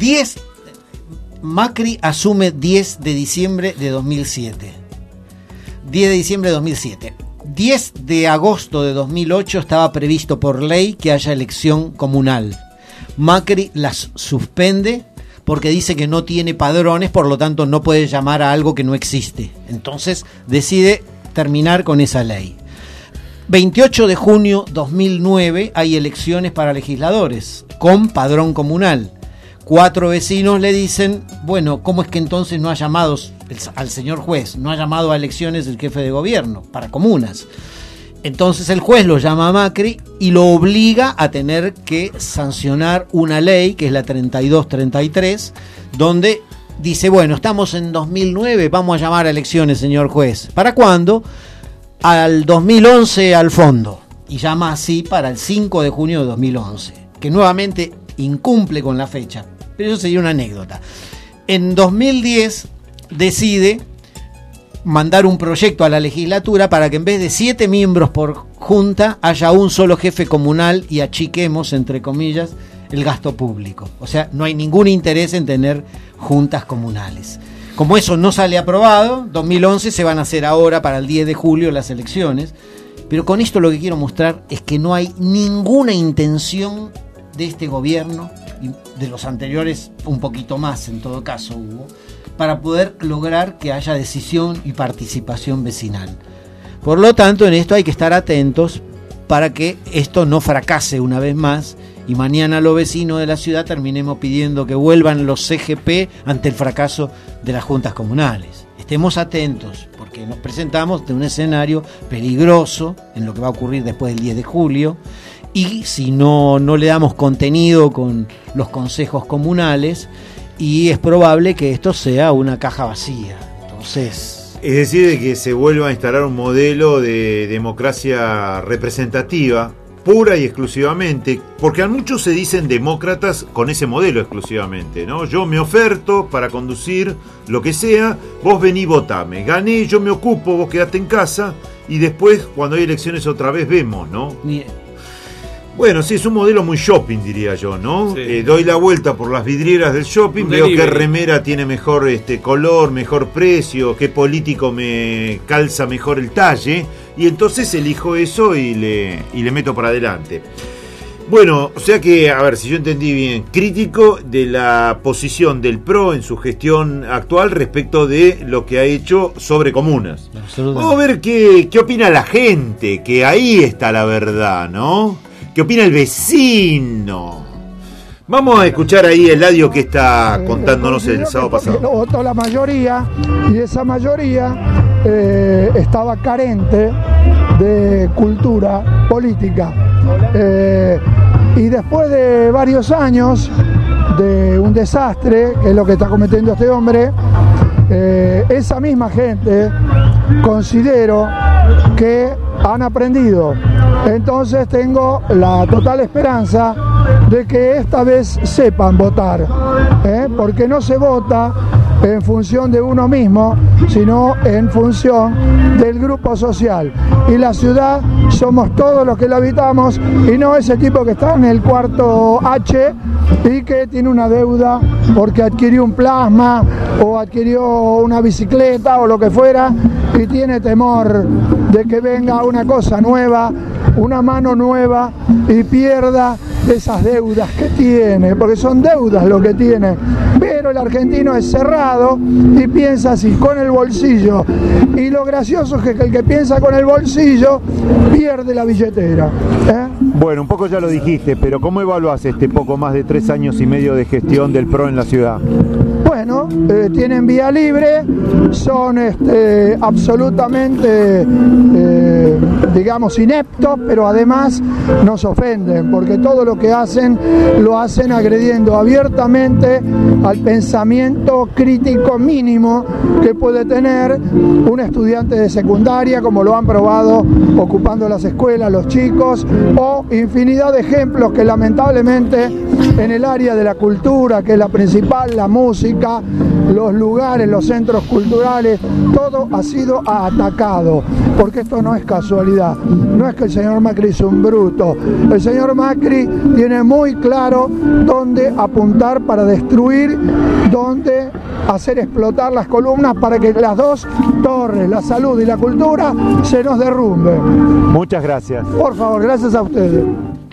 Macri asume 10 de diciembre de 2007. 10 de agosto de 2008 estaba previsto por ley que haya elección comunal. Macri las suspende porque dice que no tiene padrones, por lo tanto no puede llamar a algo que no existe. Entonces decide terminar con esa ley. 28 de junio 2009 hay elecciones para legisladores con padrón comunal. 4 vecinos le dicen, bueno, ¿cómo es que entonces no ha llamado al señor juez? No ha llamado a elecciones el jefe de gobierno para comunas. Entonces el juez lo llama a Macri y lo obliga a tener que sancionar una ley, que es la 3233, donde dice, bueno, estamos en 2009, vamos a llamar a elecciones, señor juez. ¿Para cuándo? Al 2011 al fondo. Y llama así para el 5 de junio de 2011, que nuevamente incumple con la fecha. Pero eso sería una anécdota. En 2010 decide mandar un proyecto a la legislatura para que en vez de 7 miembros por junta haya un solo jefe comunal y achiquemos, entre comillas, el gasto público. O sea, no hay ningún interés en tener juntas comunales. Como eso no sale aprobado, 2011 se van a hacer ahora para el 10 de julio las elecciones. Pero con esto lo que quiero mostrar es que no hay ninguna intención de este gobierno, y de los anteriores un poquito más en todo caso hubo, para poder lograr que haya decisión y participación vecinal. Por lo tanto, en esto hay que estar atentos para que esto no fracase una vez más y mañana los vecinos de la ciudad terminemos pidiendo que vuelvan los CGP ante el fracaso de las juntas comunales. Estemos atentos porque nos presentamos de un escenario peligroso en lo que va a ocurrir después del 10 de julio y si no le damos contenido con los consejos comunales, y es probable que esto sea una caja vacía. Entonces, es decir, de que se vuelva a instalar un modelo de democracia representativa, pura y exclusivamente, porque a muchos se dicen demócratas con ese modelo exclusivamente, ¿no? Yo me oferto para conducir lo que sea, vos vení, votame, gané, yo me ocupo, vos quedate en casa, y después, cuando hay elecciones otra vez, vemos, ¿no? Bueno, sí, es un modelo muy shopping, diría yo, ¿no? Sí. Doy la vuelta por las vidrieras del shopping, veo qué remera tiene mejor color, mejor precio, qué político me calza mejor el talle, y entonces elijo eso y le meto para adelante. Bueno, o sea que, a ver, si yo entendí bien, crítico de la posición del PRO en su gestión actual respecto de lo que ha hecho sobre comunas. Vamos a ver qué opina la gente, que ahí está la verdad, ¿no? ¿Qué opina el vecino? Vamos a escuchar ahí el audio que está contándonos el sábado pasado. Lo votó la mayoría y esa mayoría estaba carente de cultura política. Y después de varios años de un desastre, que es lo que está cometiendo este hombre, esa misma gente considero que han aprendido. Entonces tengo la total esperanza de que esta vez sepan votar, porque no se vota en función de uno mismo, sino en función del grupo social. Y la ciudad somos todos los que la habitamos y no ese tipo que está en el cuarto H y que tiene una deuda porque adquirió un plasma o adquirió una bicicleta o lo que fuera y tiene temor de que venga una cosa nueva, una mano nueva y pierda esas deudas que tiene, porque son deudas lo que tiene. Pero el argentino es cerrado y piensa así, con el bolsillo. Y lo gracioso es que el que piensa con el bolsillo pierde la billetera. Bueno, un poco ya lo dijiste, pero ¿cómo evaluás este poco más de 3 años y medio de gestión del PRO en la ciudad? Bueno, tienen vía libre, son absolutamente, digamos, ineptos, pero además nos ofenden, porque todo lo que hacen, lo hacen agrediendo abiertamente al pensamiento crítico mínimo que puede tener un estudiante de secundaria, como lo han probado ocupando las escuelas los chicos, o infinidad de ejemplos que lamentablemente en el área de la cultura, que es la principal, la música, los lugares, los centros culturales, todo ha sido atacado, porque esto no es casualidad, no es que el señor Macri es un bruto, el señor Macri tiene muy claro dónde apuntar para destruir, dónde hacer explotar las columnas para que las dos torres, la salud y la cultura, se nos derrumben. Muchas gracias. Por favor, gracias a ustedes.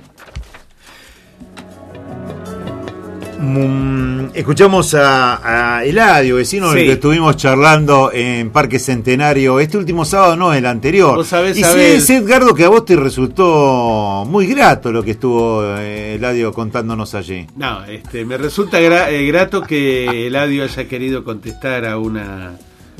Escuchamos a Eladio, vecino del que estuvimos charlando en Parque Centenario este último sábado, no, el anterior. ¿Vos sabés, y sí, Edgardo, que a vos te resultó muy grato lo que estuvo Eladio contándonos allí. No, me resulta grato que Eladio haya querido contestar a una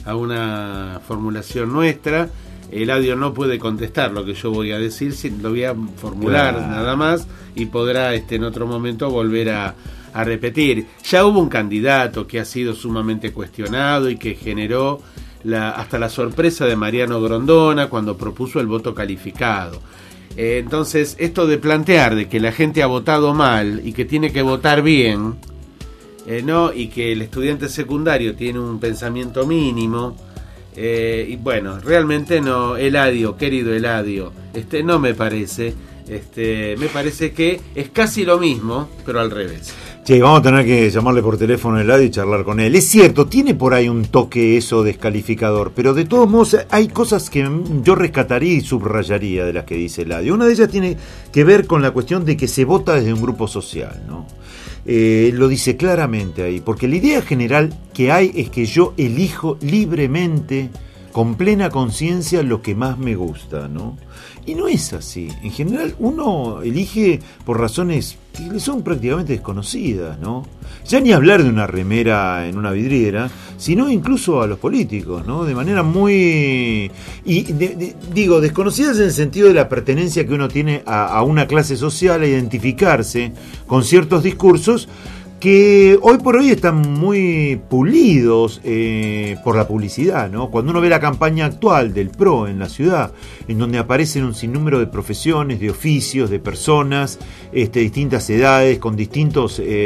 formulación nuestra. Eladio no puede contestar lo que yo voy a decir, lo voy a formular nada más, y podrá en otro momento volver a repetir. Ya hubo un candidato que ha sido sumamente cuestionado y que generó hasta la sorpresa de Mariano Grondona cuando propuso el voto calificado. Entonces, esto de plantear de que la gente ha votado mal y que tiene que votar bien, ¿no? Y que el estudiante secundario tiene un pensamiento mínimo, y bueno, realmente no, Eladio, querido Eladio, no me parece. Me parece que es casi lo mismo, pero al revés. Che, vamos a tener que llamarle por teléfono a Eladio y charlar con él. Es cierto, tiene por ahí un toque eso descalificador, pero de todos modos hay cosas que yo rescataría y subrayaría de las que dice Eladio. Una de ellas tiene que ver con la cuestión de que se vota desde un grupo social, ¿no? Lo dice claramente ahí, porque la idea general que hay es que yo elijo libremente, con plena conciencia, lo que más me gusta, ¿no? Y no es así. En general uno elige por razones que le son prácticamente desconocidas, ¿no? Ya ni hablar de una remera en una vidriera, sino incluso a los políticos, ¿no? De manera muy... digo, desconocidas en el sentido de la pertenencia que uno tiene a una clase social, a identificarse con ciertos discursos que hoy por hoy están muy pulidos por la publicidad, ¿no? Cuando uno ve la campaña actual del PRO en la ciudad, en donde aparecen un sinnúmero de profesiones, de oficios, de personas, distintas edades, con distinta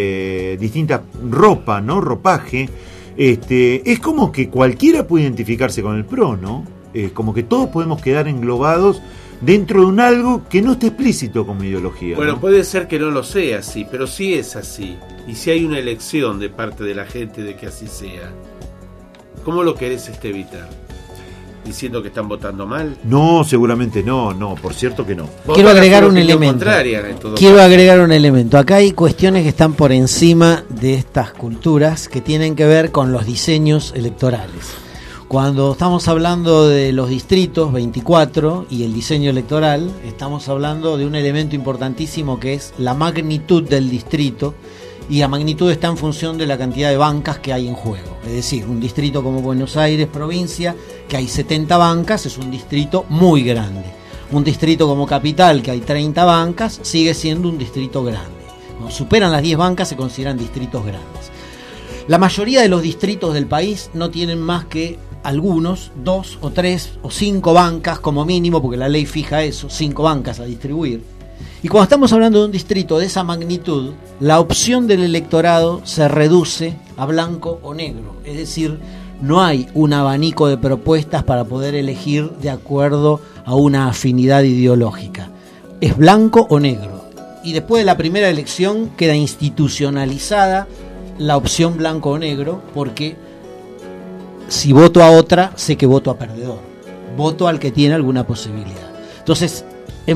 ropa, ¿no? Ropaje, es como que cualquiera puede identificarse con el PRO, ¿no? Como que todos podemos quedar englobados dentro de un algo que no está explícito como ideología. Bueno, ¿no? puede ser que no lo sea así, pero sí es así. Y si hay una elección de parte de la gente de que así sea, ¿cómo lo querés evitar? ¿Diciendo que están votando mal? No, seguramente no, por cierto que no. Quiero agregar un elemento. Agregar un elemento. Acá hay cuestiones que están por encima de estas culturas que tienen que ver con los diseños electorales. Cuando estamos hablando de los distritos 24 y el diseño electoral, estamos hablando de un elemento importantísimo que es la magnitud del distrito, y la magnitud está en función de la cantidad de bancas que hay en juego. Es decir, un distrito como Buenos Aires, provincia, que hay 70 bancas, es un distrito muy grande. Un distrito como Capital, que hay 30 bancas, sigue siendo un distrito grande. Cuando superan las 10 bancas se consideran distritos grandes. La mayoría de los distritos del país no tienen más que algunos, 2 o 3 o 5 bancas como mínimo, porque la ley fija eso, 5 bancas a distribuir. Y cuando estamos hablando de un distrito de esa magnitud, la opción del electorado se reduce a blanco o negro. Es decir, no hay un abanico de propuestas para poder elegir de acuerdo a una afinidad ideológica. Es blanco o negro. Y después de la primera elección queda institucionalizada la opción blanco o negro, porque si voto a otra, sé que voto a perdedor. Voto al que tiene alguna posibilidad. Entonces,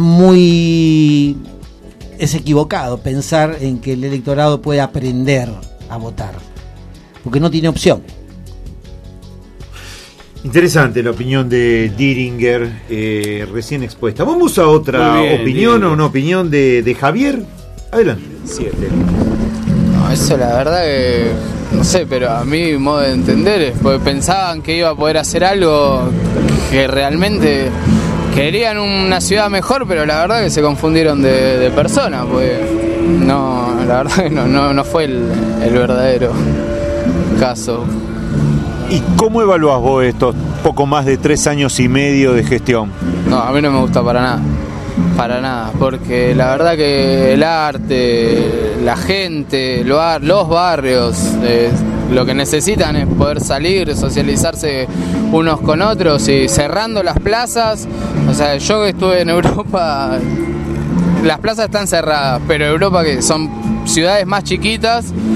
es equivocado pensar en que el electorado puede aprender a votar, porque no tiene opción. Interesante la opinión de Diringer, recién expuesta. Vamos a otra opinión, o una opinión de Javier. Adelante. 7. No, eso la verdad que no sé, pero a mi modo de entender es porque pensaban que iba a poder hacer algo que realmente querían una ciudad mejor, pero la verdad que se confundieron de persona, pues no, la verdad que no fue el verdadero caso. ¿Y cómo evaluás vos estos poco más de 3 años y medio de gestión? No, a mí no me gusta para nada, porque la verdad que el arte, la gente, los barrios, lo que necesitan es poder salir, socializarse unos con otros, y cerrando las plazas. O sea, yo que estuve en Europa, las plazas están cerradas, pero Europa, que son ciudades más chiquitas,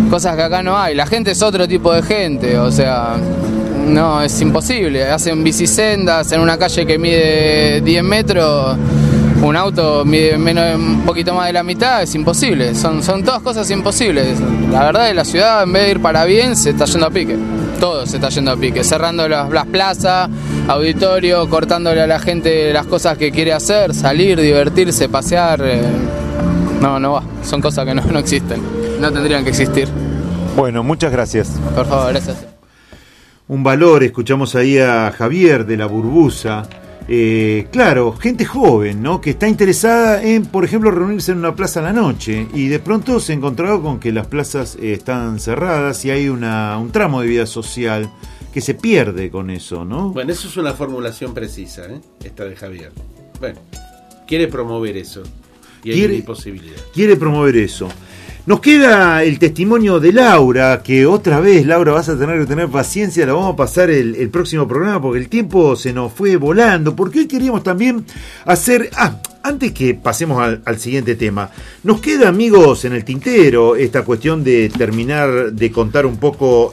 cosas que acá no hay. La gente es otro tipo de gente, o sea, no, es imposible. Hacen bicisendas en una calle que mide 10 metros, un auto mide un poquito más de la mitad, es imposible. Son todas cosas imposibles. La verdad es la ciudad, en vez de ir para bien, se está yendo a pique. Todo se está yendo a pique, cerrando las plazas, auditorio, cortándole a la gente las cosas que quiere hacer, salir, divertirse, pasear. No va, son cosas que no existen, no tendrían que existir. Bueno, muchas gracias. Por favor, gracias. Un valor, escuchamos ahí a Javier de la Burbusa. Claro, gente joven, ¿no? Que está interesada en, por ejemplo, reunirse en una plaza a la noche y de pronto se encontraba con que las plazas están cerradas y hay un tramo de vida social que se pierde con eso, ¿no? Bueno, eso es una formulación precisa, esta de Javier. Bueno, quiere promover eso y hay una imposibilidad. Quiere promover eso. Nos queda el testimonio de Laura, que otra vez, Laura, vas a tener que tener paciencia, la vamos a pasar el próximo programa porque el tiempo se nos fue volando, porque hoy queríamos también hacer... antes que pasemos al siguiente tema, nos queda, amigos, en el tintero esta cuestión de terminar de contar un poco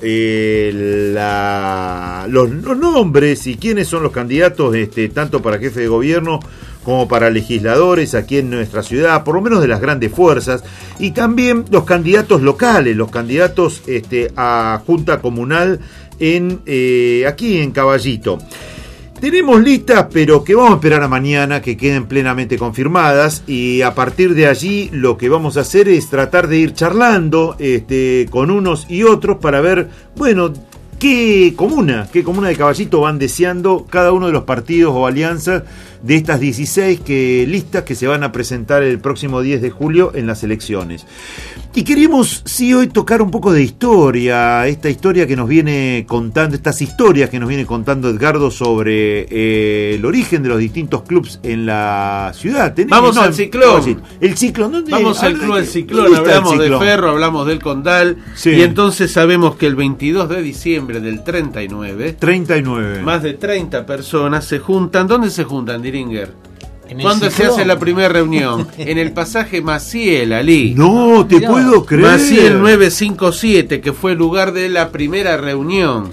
los nombres y quiénes son los candidatos, tanto para jefe de gobierno como para legisladores aquí en nuestra ciudad, por lo menos de las grandes fuerzas, y también los candidatos locales, los candidatos a Junta Comunal aquí en Caballito. Tenemos listas, pero que vamos a esperar a mañana que queden plenamente confirmadas, y a partir de allí lo que vamos a hacer es tratar de ir charlando con unos y otros para ver, bueno, qué comuna de Caballito van deseando cada uno de los partidos o alianzas de estas 16 listas que se van a presentar el próximo 10 de julio en las elecciones. Y queríamos, sí, hoy tocar un poco de historia, esta historia que nos viene contando, estas historias que nos viene contando Edgardo sobre el origen de los distintos clubes en la ciudad. Vamos al Ciclón. El Ciclón, vamos al Club del Ciclón, hablamos de Ferro, hablamos del Condal, sí. Y entonces sabemos que el 22 de diciembre del 39, más de 30 personas se juntan. ¿Dónde se juntan, Diringer? ¿Cuándo se hace la primera reunión? En el pasaje Maciel, Ali. No, te puedo creer. Maciel 957, que fue el lugar de la primera reunión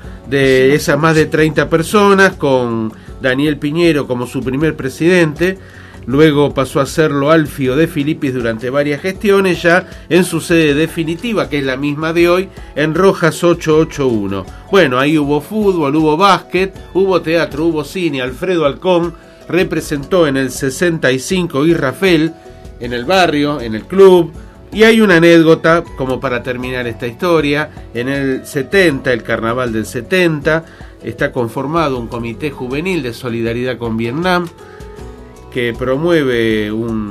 de esas más de 30 personas, con Daniel Piñero como su primer presidente. Luego pasó a serlo Alfio de Filipis durante varias gestiones, ya en su sede definitiva, que es la misma de hoy, en Rojas 881. Bueno, ahí hubo fútbol, hubo básquet, hubo teatro, hubo cine. Alfredo Alcón representó en el 65 Israfel, en el barrio, en el club. Y hay una anécdota como para terminar esta historia. En el 70, el carnaval del 70, está conformado un comité juvenil de solidaridad con Vietnam que promueve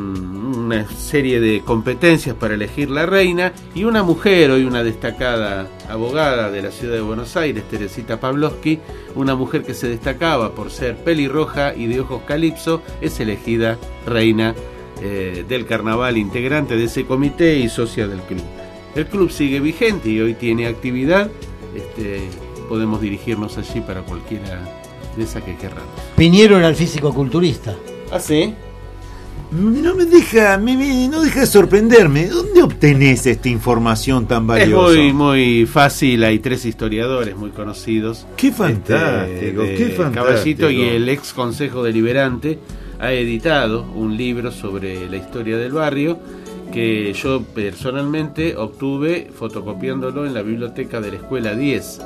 una serie de competencias para elegir la reina, y una mujer, hoy una destacada abogada de la ciudad de Buenos Aires, Teresita Pavlovsky, una mujer que se destacaba por ser pelirroja y de ojos calipso, es elegida reina del carnaval, integrante de ese comité y socia del club. El club sigue vigente y hoy tiene actividad. Podemos dirigirnos allí para cualquiera de esas que querramos. Piñero era el físico-culturista. ¿Ah, sí? No deja de sorprenderme. ¿Dónde obtenés esta información tan valiosa? Es muy fácil. Hay 3 historiadores muy conocidos. ¡Qué fantástico! ¡Qué fantástico! Caballito y el ex Consejo Deliberante ha editado un libro sobre la historia del barrio que yo personalmente obtuve fotocopiándolo en la biblioteca de la Escuela 10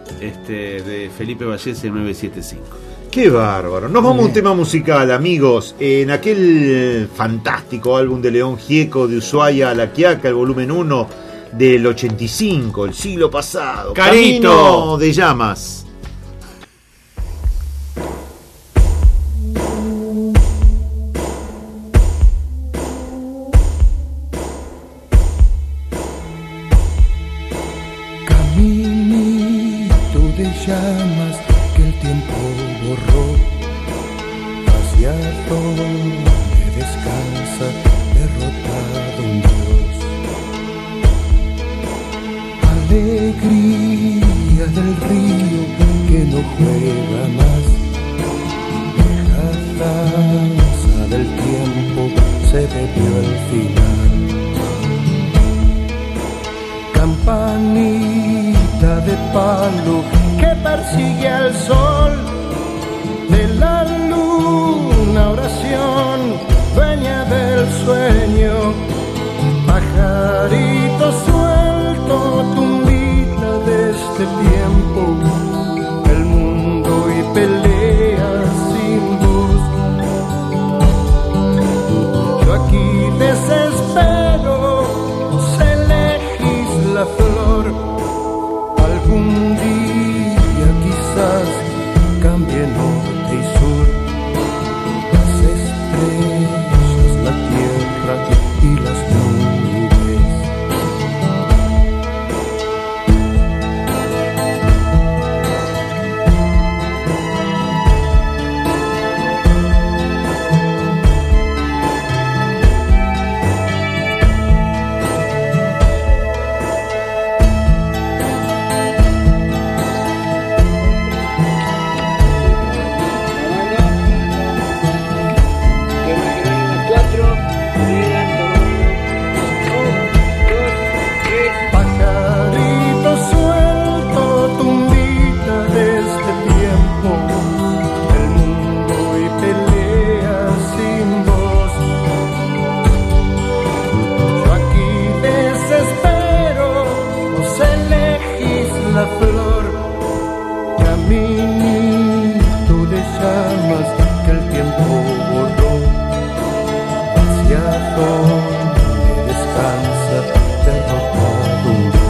de Felipe Vallese 975. ¡Qué bárbaro! Nos vamos a un tema musical, amigos. En aquel fantástico álbum de León Gieco, de Ushuaia a La Quiaca, el volumen 1 del 85, el siglo pasado. ¡Carito! Camino de Llamas. Caminito de llamas que el tiempo borró, hacia donde descansa derrotado un Dios. Alegría del río que no juega más, vieja danza del tiempo se bebió al final. campanita de palo que persigue al sol, de la luna oración, dueña del sueño, pajarito suelto, tumbita de este tiempo, el mundo y pelea sin voz. Yo aquí desespero, se elegís la flor, algún día quizás cambie norte y sur, las estrellas, la tierra y las nubes. Pajarito suelto, tumbita de este tiempo, el mundo y pelea sin voz. Yo aquí desespero, vos elegís la flor, caminito de llamas que el tiempo borró, hacia donde descansa derrotado un Dios.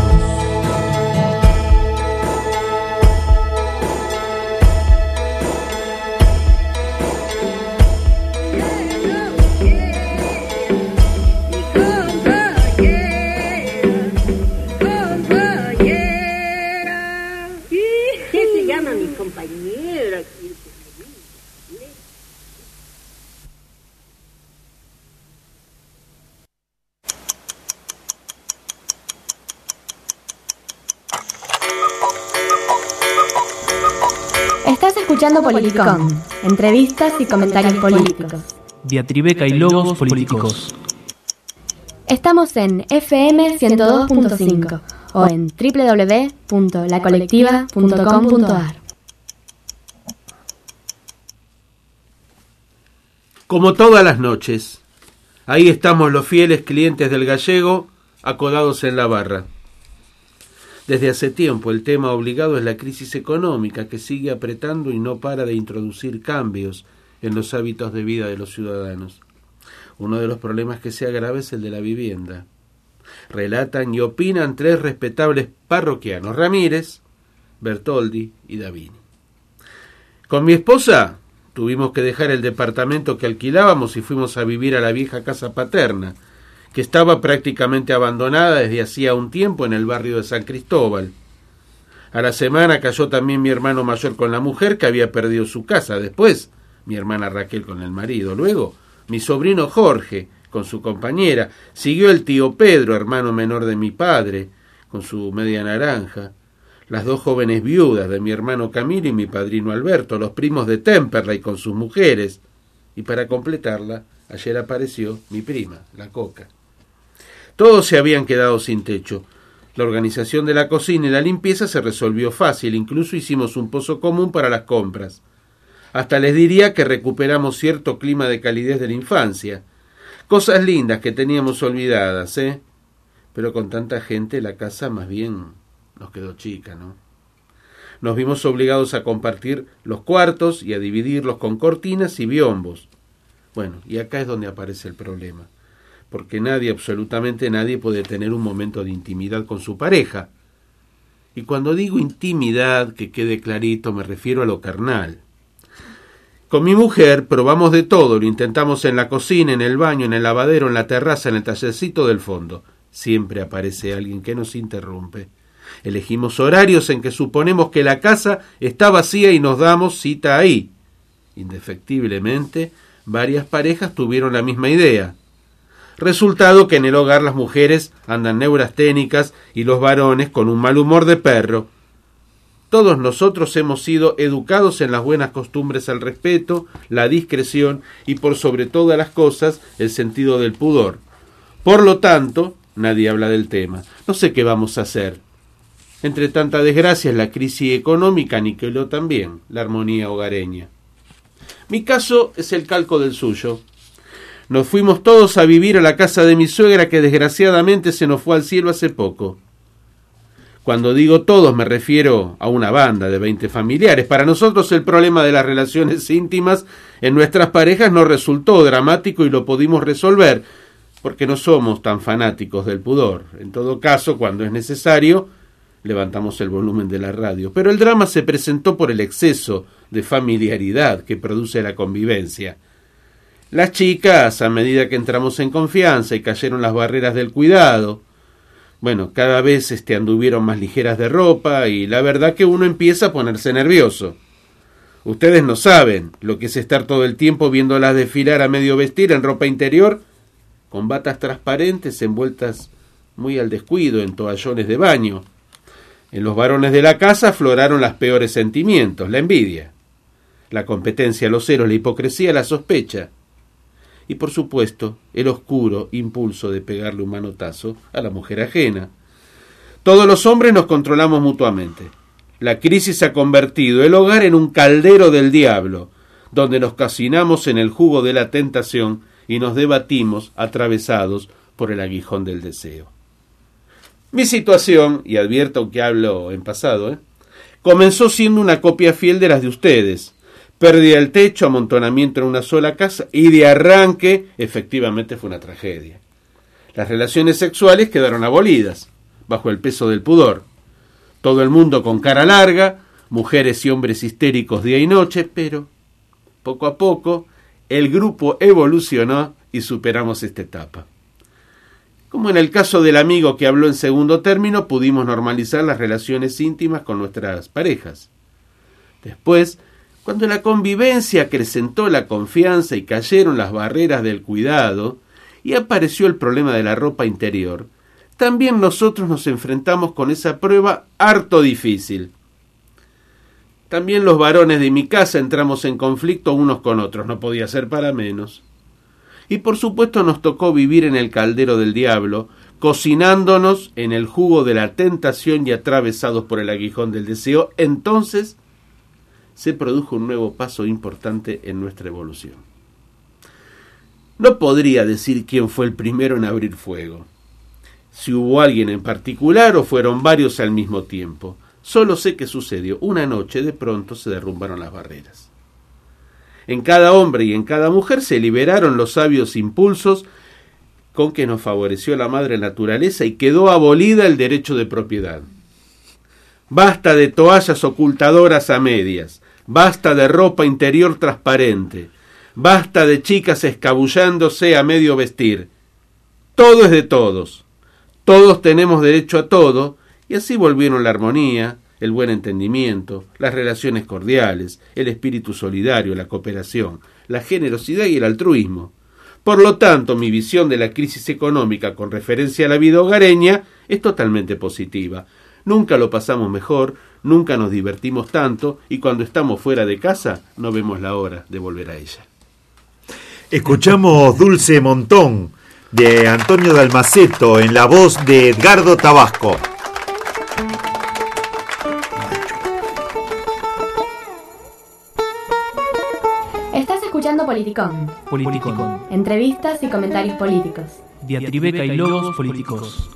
¿Qué se llama mi compañera? Estás escuchando Politicón, entrevistas y comentarios políticos. Diatribeca y logos políticos. Estamos en FM 102.5 o en www.lacolectiva.com.ar. Como todas las noches, ahí estamos los fieles clientes del gallego acodados en la barra. Desde hace tiempo el tema obligado es la crisis económica que sigue apretando y no para de introducir cambios en los hábitos de vida de los ciudadanos. Uno de los problemas que se agrava es el de la vivienda. Relatan y opinan tres respetables parroquianos, Ramírez, Bertoldi y Davini. Con mi esposa tuvimos que dejar el departamento que alquilábamos y fuimos a vivir a la vieja casa paterna, que estaba prácticamente abandonada desde hacía un tiempo en el barrio de San Cristóbal. A la semana cayó también mi hermano mayor con la mujer que había perdido su casa. Después, mi hermana Raquel con el marido. Luego, mi sobrino Jorge con su compañera. Siguió el tío Pedro, hermano menor de mi padre, con su media naranja. Las dos jóvenes viudas de mi hermano Camilo y mi padrino Alberto, los primos de Temperley con sus mujeres. Y para completarla, ayer apareció mi prima, la Coca. Todos se habían quedado sin techo. La organización de la cocina y la limpieza se resolvió fácil, incluso hicimos un pozo común para las compras. Hasta les diría que recuperamos cierto clima de calidez de la infancia. Cosas lindas que teníamos olvidadas, ¿eh? Pero con tanta gente la casa más bien nos quedó chica, ¿no? Nos vimos obligados a compartir los cuartos y a dividirlos con cortinas y biombos. Bueno, y acá es donde aparece el problema. Porque nadie, absolutamente nadie, puede tener un momento de intimidad con su pareja. Y cuando digo intimidad, que quede clarito, me refiero a lo carnal. Con mi mujer probamos de todo, lo intentamos en la cocina, en el baño, en el lavadero, en la terraza, en el tallercito del fondo. Siempre aparece alguien que nos interrumpe. Elegimos horarios en que suponemos que la casa está vacía y nos damos cita ahí. Indefectiblemente, varias parejas tuvieron la misma idea. Resultado que en el hogar las mujeres andan neurasténicas y los varones con un mal humor de perro. Todos nosotros hemos sido educados en las buenas costumbres al respeto, la discreción y por sobre todas las cosas el sentido del pudor. Por lo tanto, nadie habla del tema. No sé qué vamos a hacer. Entre tanta desgracia, la crisis económica aniquiló también la armonía hogareña. Mi caso es el calco del suyo. Nos fuimos todos a vivir a la casa de mi suegra, que desgraciadamente se nos fue al cielo hace poco. Cuando digo todos me refiero a una banda de 20 familiares. Para nosotros el problema de las relaciones íntimas en nuestras parejas no resultó dramático y lo pudimos resolver, porque no somos tan fanáticos del pudor. En todo caso, cuando es necesario, levantamos el volumen de la radio. Pero el drama se presentó por el exceso de familiaridad que produce la convivencia. Las chicas, a medida que entramos en confianza y cayeron las barreras del cuidado, bueno, cada vez anduvieron más ligeras de ropa y la verdad que uno empieza a ponerse nervioso. Ustedes no saben lo que es estar todo el tiempo viéndolas desfilar a medio vestir en ropa interior, con batas transparentes envueltas muy al descuido en toallones de baño. En los varones de la casa afloraron los peores sentimientos, la envidia, la competencia, los celos, la hipocresía, la sospecha. Y por supuesto, el oscuro impulso de pegarle un manotazo a la mujer ajena. Todos los hombres nos controlamos mutuamente. La crisis ha convertido el hogar en un caldero del diablo, donde nos cocinamos en el jugo de la tentación y nos debatimos atravesados por el aguijón del deseo. Mi situación, y advierto que hablo en pasado, comenzó siendo una copia fiel de las de ustedes. Pérdida del techo, amontonamiento en una sola casa y de arranque, efectivamente fue una tragedia. Las relaciones sexuales quedaron abolidas, bajo el peso del pudor. Todo el mundo con cara larga, mujeres y hombres histéricos día y noche, pero poco a poco el grupo evolucionó y superamos esta etapa. Como en el caso del amigo que habló en segundo término, pudimos normalizar las relaciones íntimas con nuestras parejas. Después, cuando la convivencia acrecentó la confianza y cayeron las barreras del cuidado y apareció el problema de la ropa interior, también nosotros nos enfrentamos con esa prueba harto difícil. También los varones de mi casa entramos en conflicto unos con otros, no podía ser para menos. Y por supuesto nos tocó vivir en el caldero del diablo, cocinándonos en el jugo de la tentación y atravesados por el aguijón del deseo. Entonces se produjo un nuevo paso importante en nuestra evolución. No podría decir quién fue el primero en abrir fuego, si hubo alguien en particular o fueron varios al mismo tiempo. Solo sé que sucedió. Una noche de pronto se derrumbaron las barreras. En cada hombre y en cada mujer se liberaron los sabios impulsos con que nos favoreció la madre naturaleza y quedó abolida el derecho de propiedad. Basta de toallas ocultadoras a medias. Basta de ropa interior transparente. Basta de chicas escabullándose a medio vestir. Todo es de todos. Todos tenemos derecho a todo, y así volvieron la armonía, el buen entendimiento, las relaciones cordiales, el espíritu solidario, la cooperación, la generosidad y el altruismo. Por lo tanto, mi visión de la crisis económica con referencia a la vida hogareña es totalmente positiva. Nunca lo pasamos mejor, nunca nos divertimos tanto, y cuando estamos fuera de casa no vemos la hora de volver a ella. Escuchamos Dulce Montón de Antonio Dalmaceto en la voz de Edgardo Tabasco. Estás escuchando Politicón. Politicón. Entrevistas y comentarios políticos. Diatribeca y logos políticos.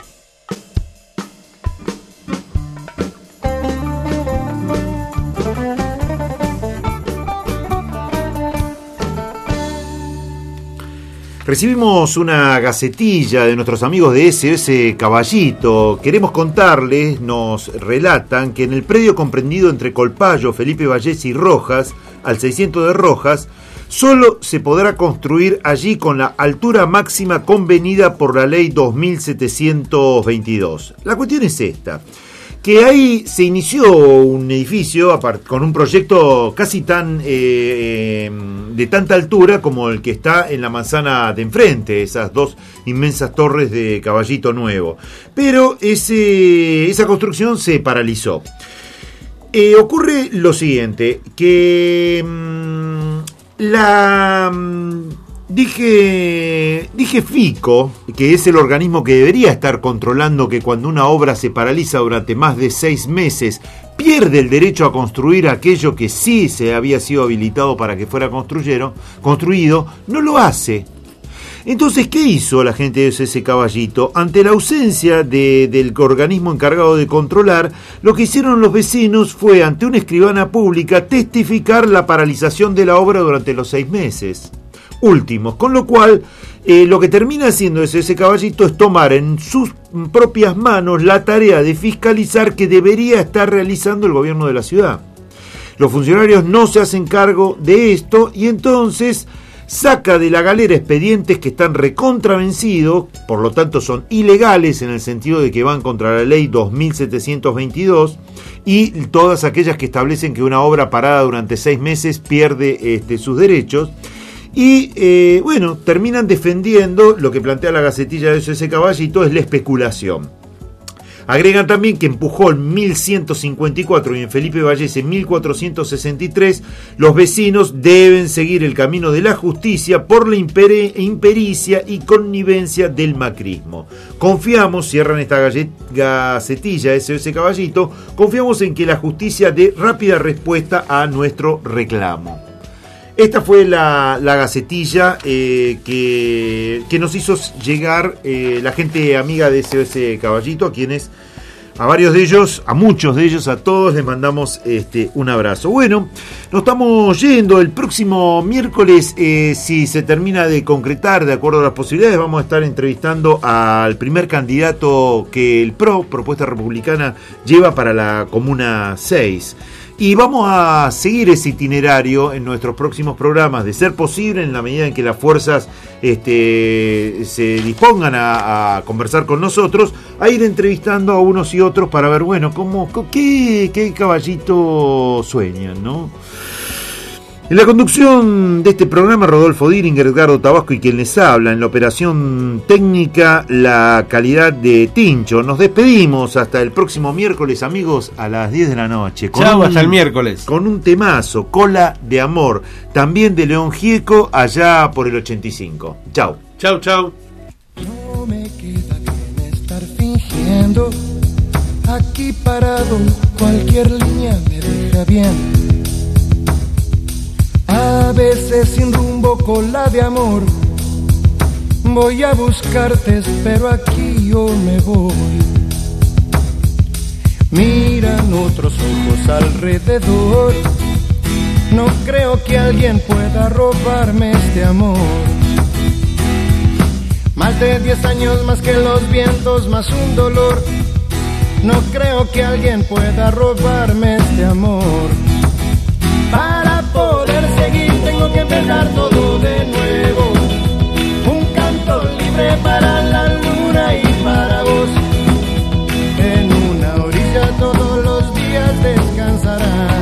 Recibimos una gacetilla de nuestros amigos de SOS Caballito. Queremos contarles, nos relatan, que en el predio comprendido entre Colpayo, Felipe Vallés y Rojas, al 600 de Rojas, solo se podrá construir allí con la altura máxima convenida por la ley 2722. La cuestión es esta, que ahí se inició un edificio con un proyecto casi tan de tanta altura como el que está en la manzana de enfrente, esas dos inmensas torres de Caballito Nuevo. Pero esa construcción se paralizó. Ocurre lo siguiente, que Dije FICO, que es el organismo que debería estar controlando que cuando una obra se paraliza durante más de 6 meses, pierde el derecho a construir aquello que sí se había sido habilitado para que fuera construido, no lo hace. Entonces, ¿qué hizo la gente de ese Caballito? Ante la ausencia del organismo encargado de controlar, lo que hicieron los vecinos fue, ante una escribana pública, testificar la paralización de la obra durante los 6 meses últimos, con lo cual lo que termina haciendo ese Caballito es tomar en sus propias manos la tarea de fiscalizar que debería estar realizando el gobierno de la ciudad. Los funcionarios no se hacen cargo de esto y entonces saca de la galera expedientes que están recontravencidos, por lo tanto son ilegales en el sentido de que van contra la ley 2722 y todas aquellas que establecen que una obra parada durante 6 meses pierde sus derechos. Y bueno, terminan defendiendo lo que plantea la Gacetilla de ese Caballito, es la especulación. Agregan también que en Pujol 1154 y en Felipe Vallés en 1463 los vecinos deben seguir el camino de la justicia por la impericia y connivencia del macrismo. Confiamos, cierran esta Gacetilla ese Caballito, confiamos en que la justicia dé rápida respuesta a nuestro reclamo. Esta fue la Gacetilla que nos hizo llegar la gente amiga de ese Caballito, a varios de ellos, a muchos de ellos, a todos les mandamos un abrazo. Bueno, nos estamos yendo. El próximo miércoles, si se termina de concretar de acuerdo a las posibilidades, vamos a estar entrevistando al primer candidato que el Propuesta Republicana, lleva para la Comuna 6. Y vamos a seguir ese itinerario en nuestros próximos programas, de ser posible, en la medida en que las fuerzas se dispongan a conversar con nosotros, a ir entrevistando a unos y otros para ver, bueno, qué caballito sueñan, ¿no? En la conducción de este programa, Rodolfo Diringer, Edgardo Tabasco y quien les habla. En la operación técnica, la calidad de Tincho. Nos despedimos hasta el próximo miércoles, amigos, a las 10 de la noche. Chau, hasta el miércoles. Con un temazo, Cola de Amor, también de León Gieco, allá por el 85. Chau. Chau, chau. No me queda bien estar fingiendo. Aquí parado, cualquier línea me deja bien. A veces sin rumbo, cola de amor. Voy a buscarte, pero aquí yo me voy. Miran otros ojos alrededor. No creo que alguien pueda robarme este amor. Más de 10 años, más que los vientos, más un dolor. No creo que alguien pueda robarme este amor. Para poder seguir tengo que empezar todo de nuevo. Un canto libre para la luna y para vos. En una orilla todos los días descansarás.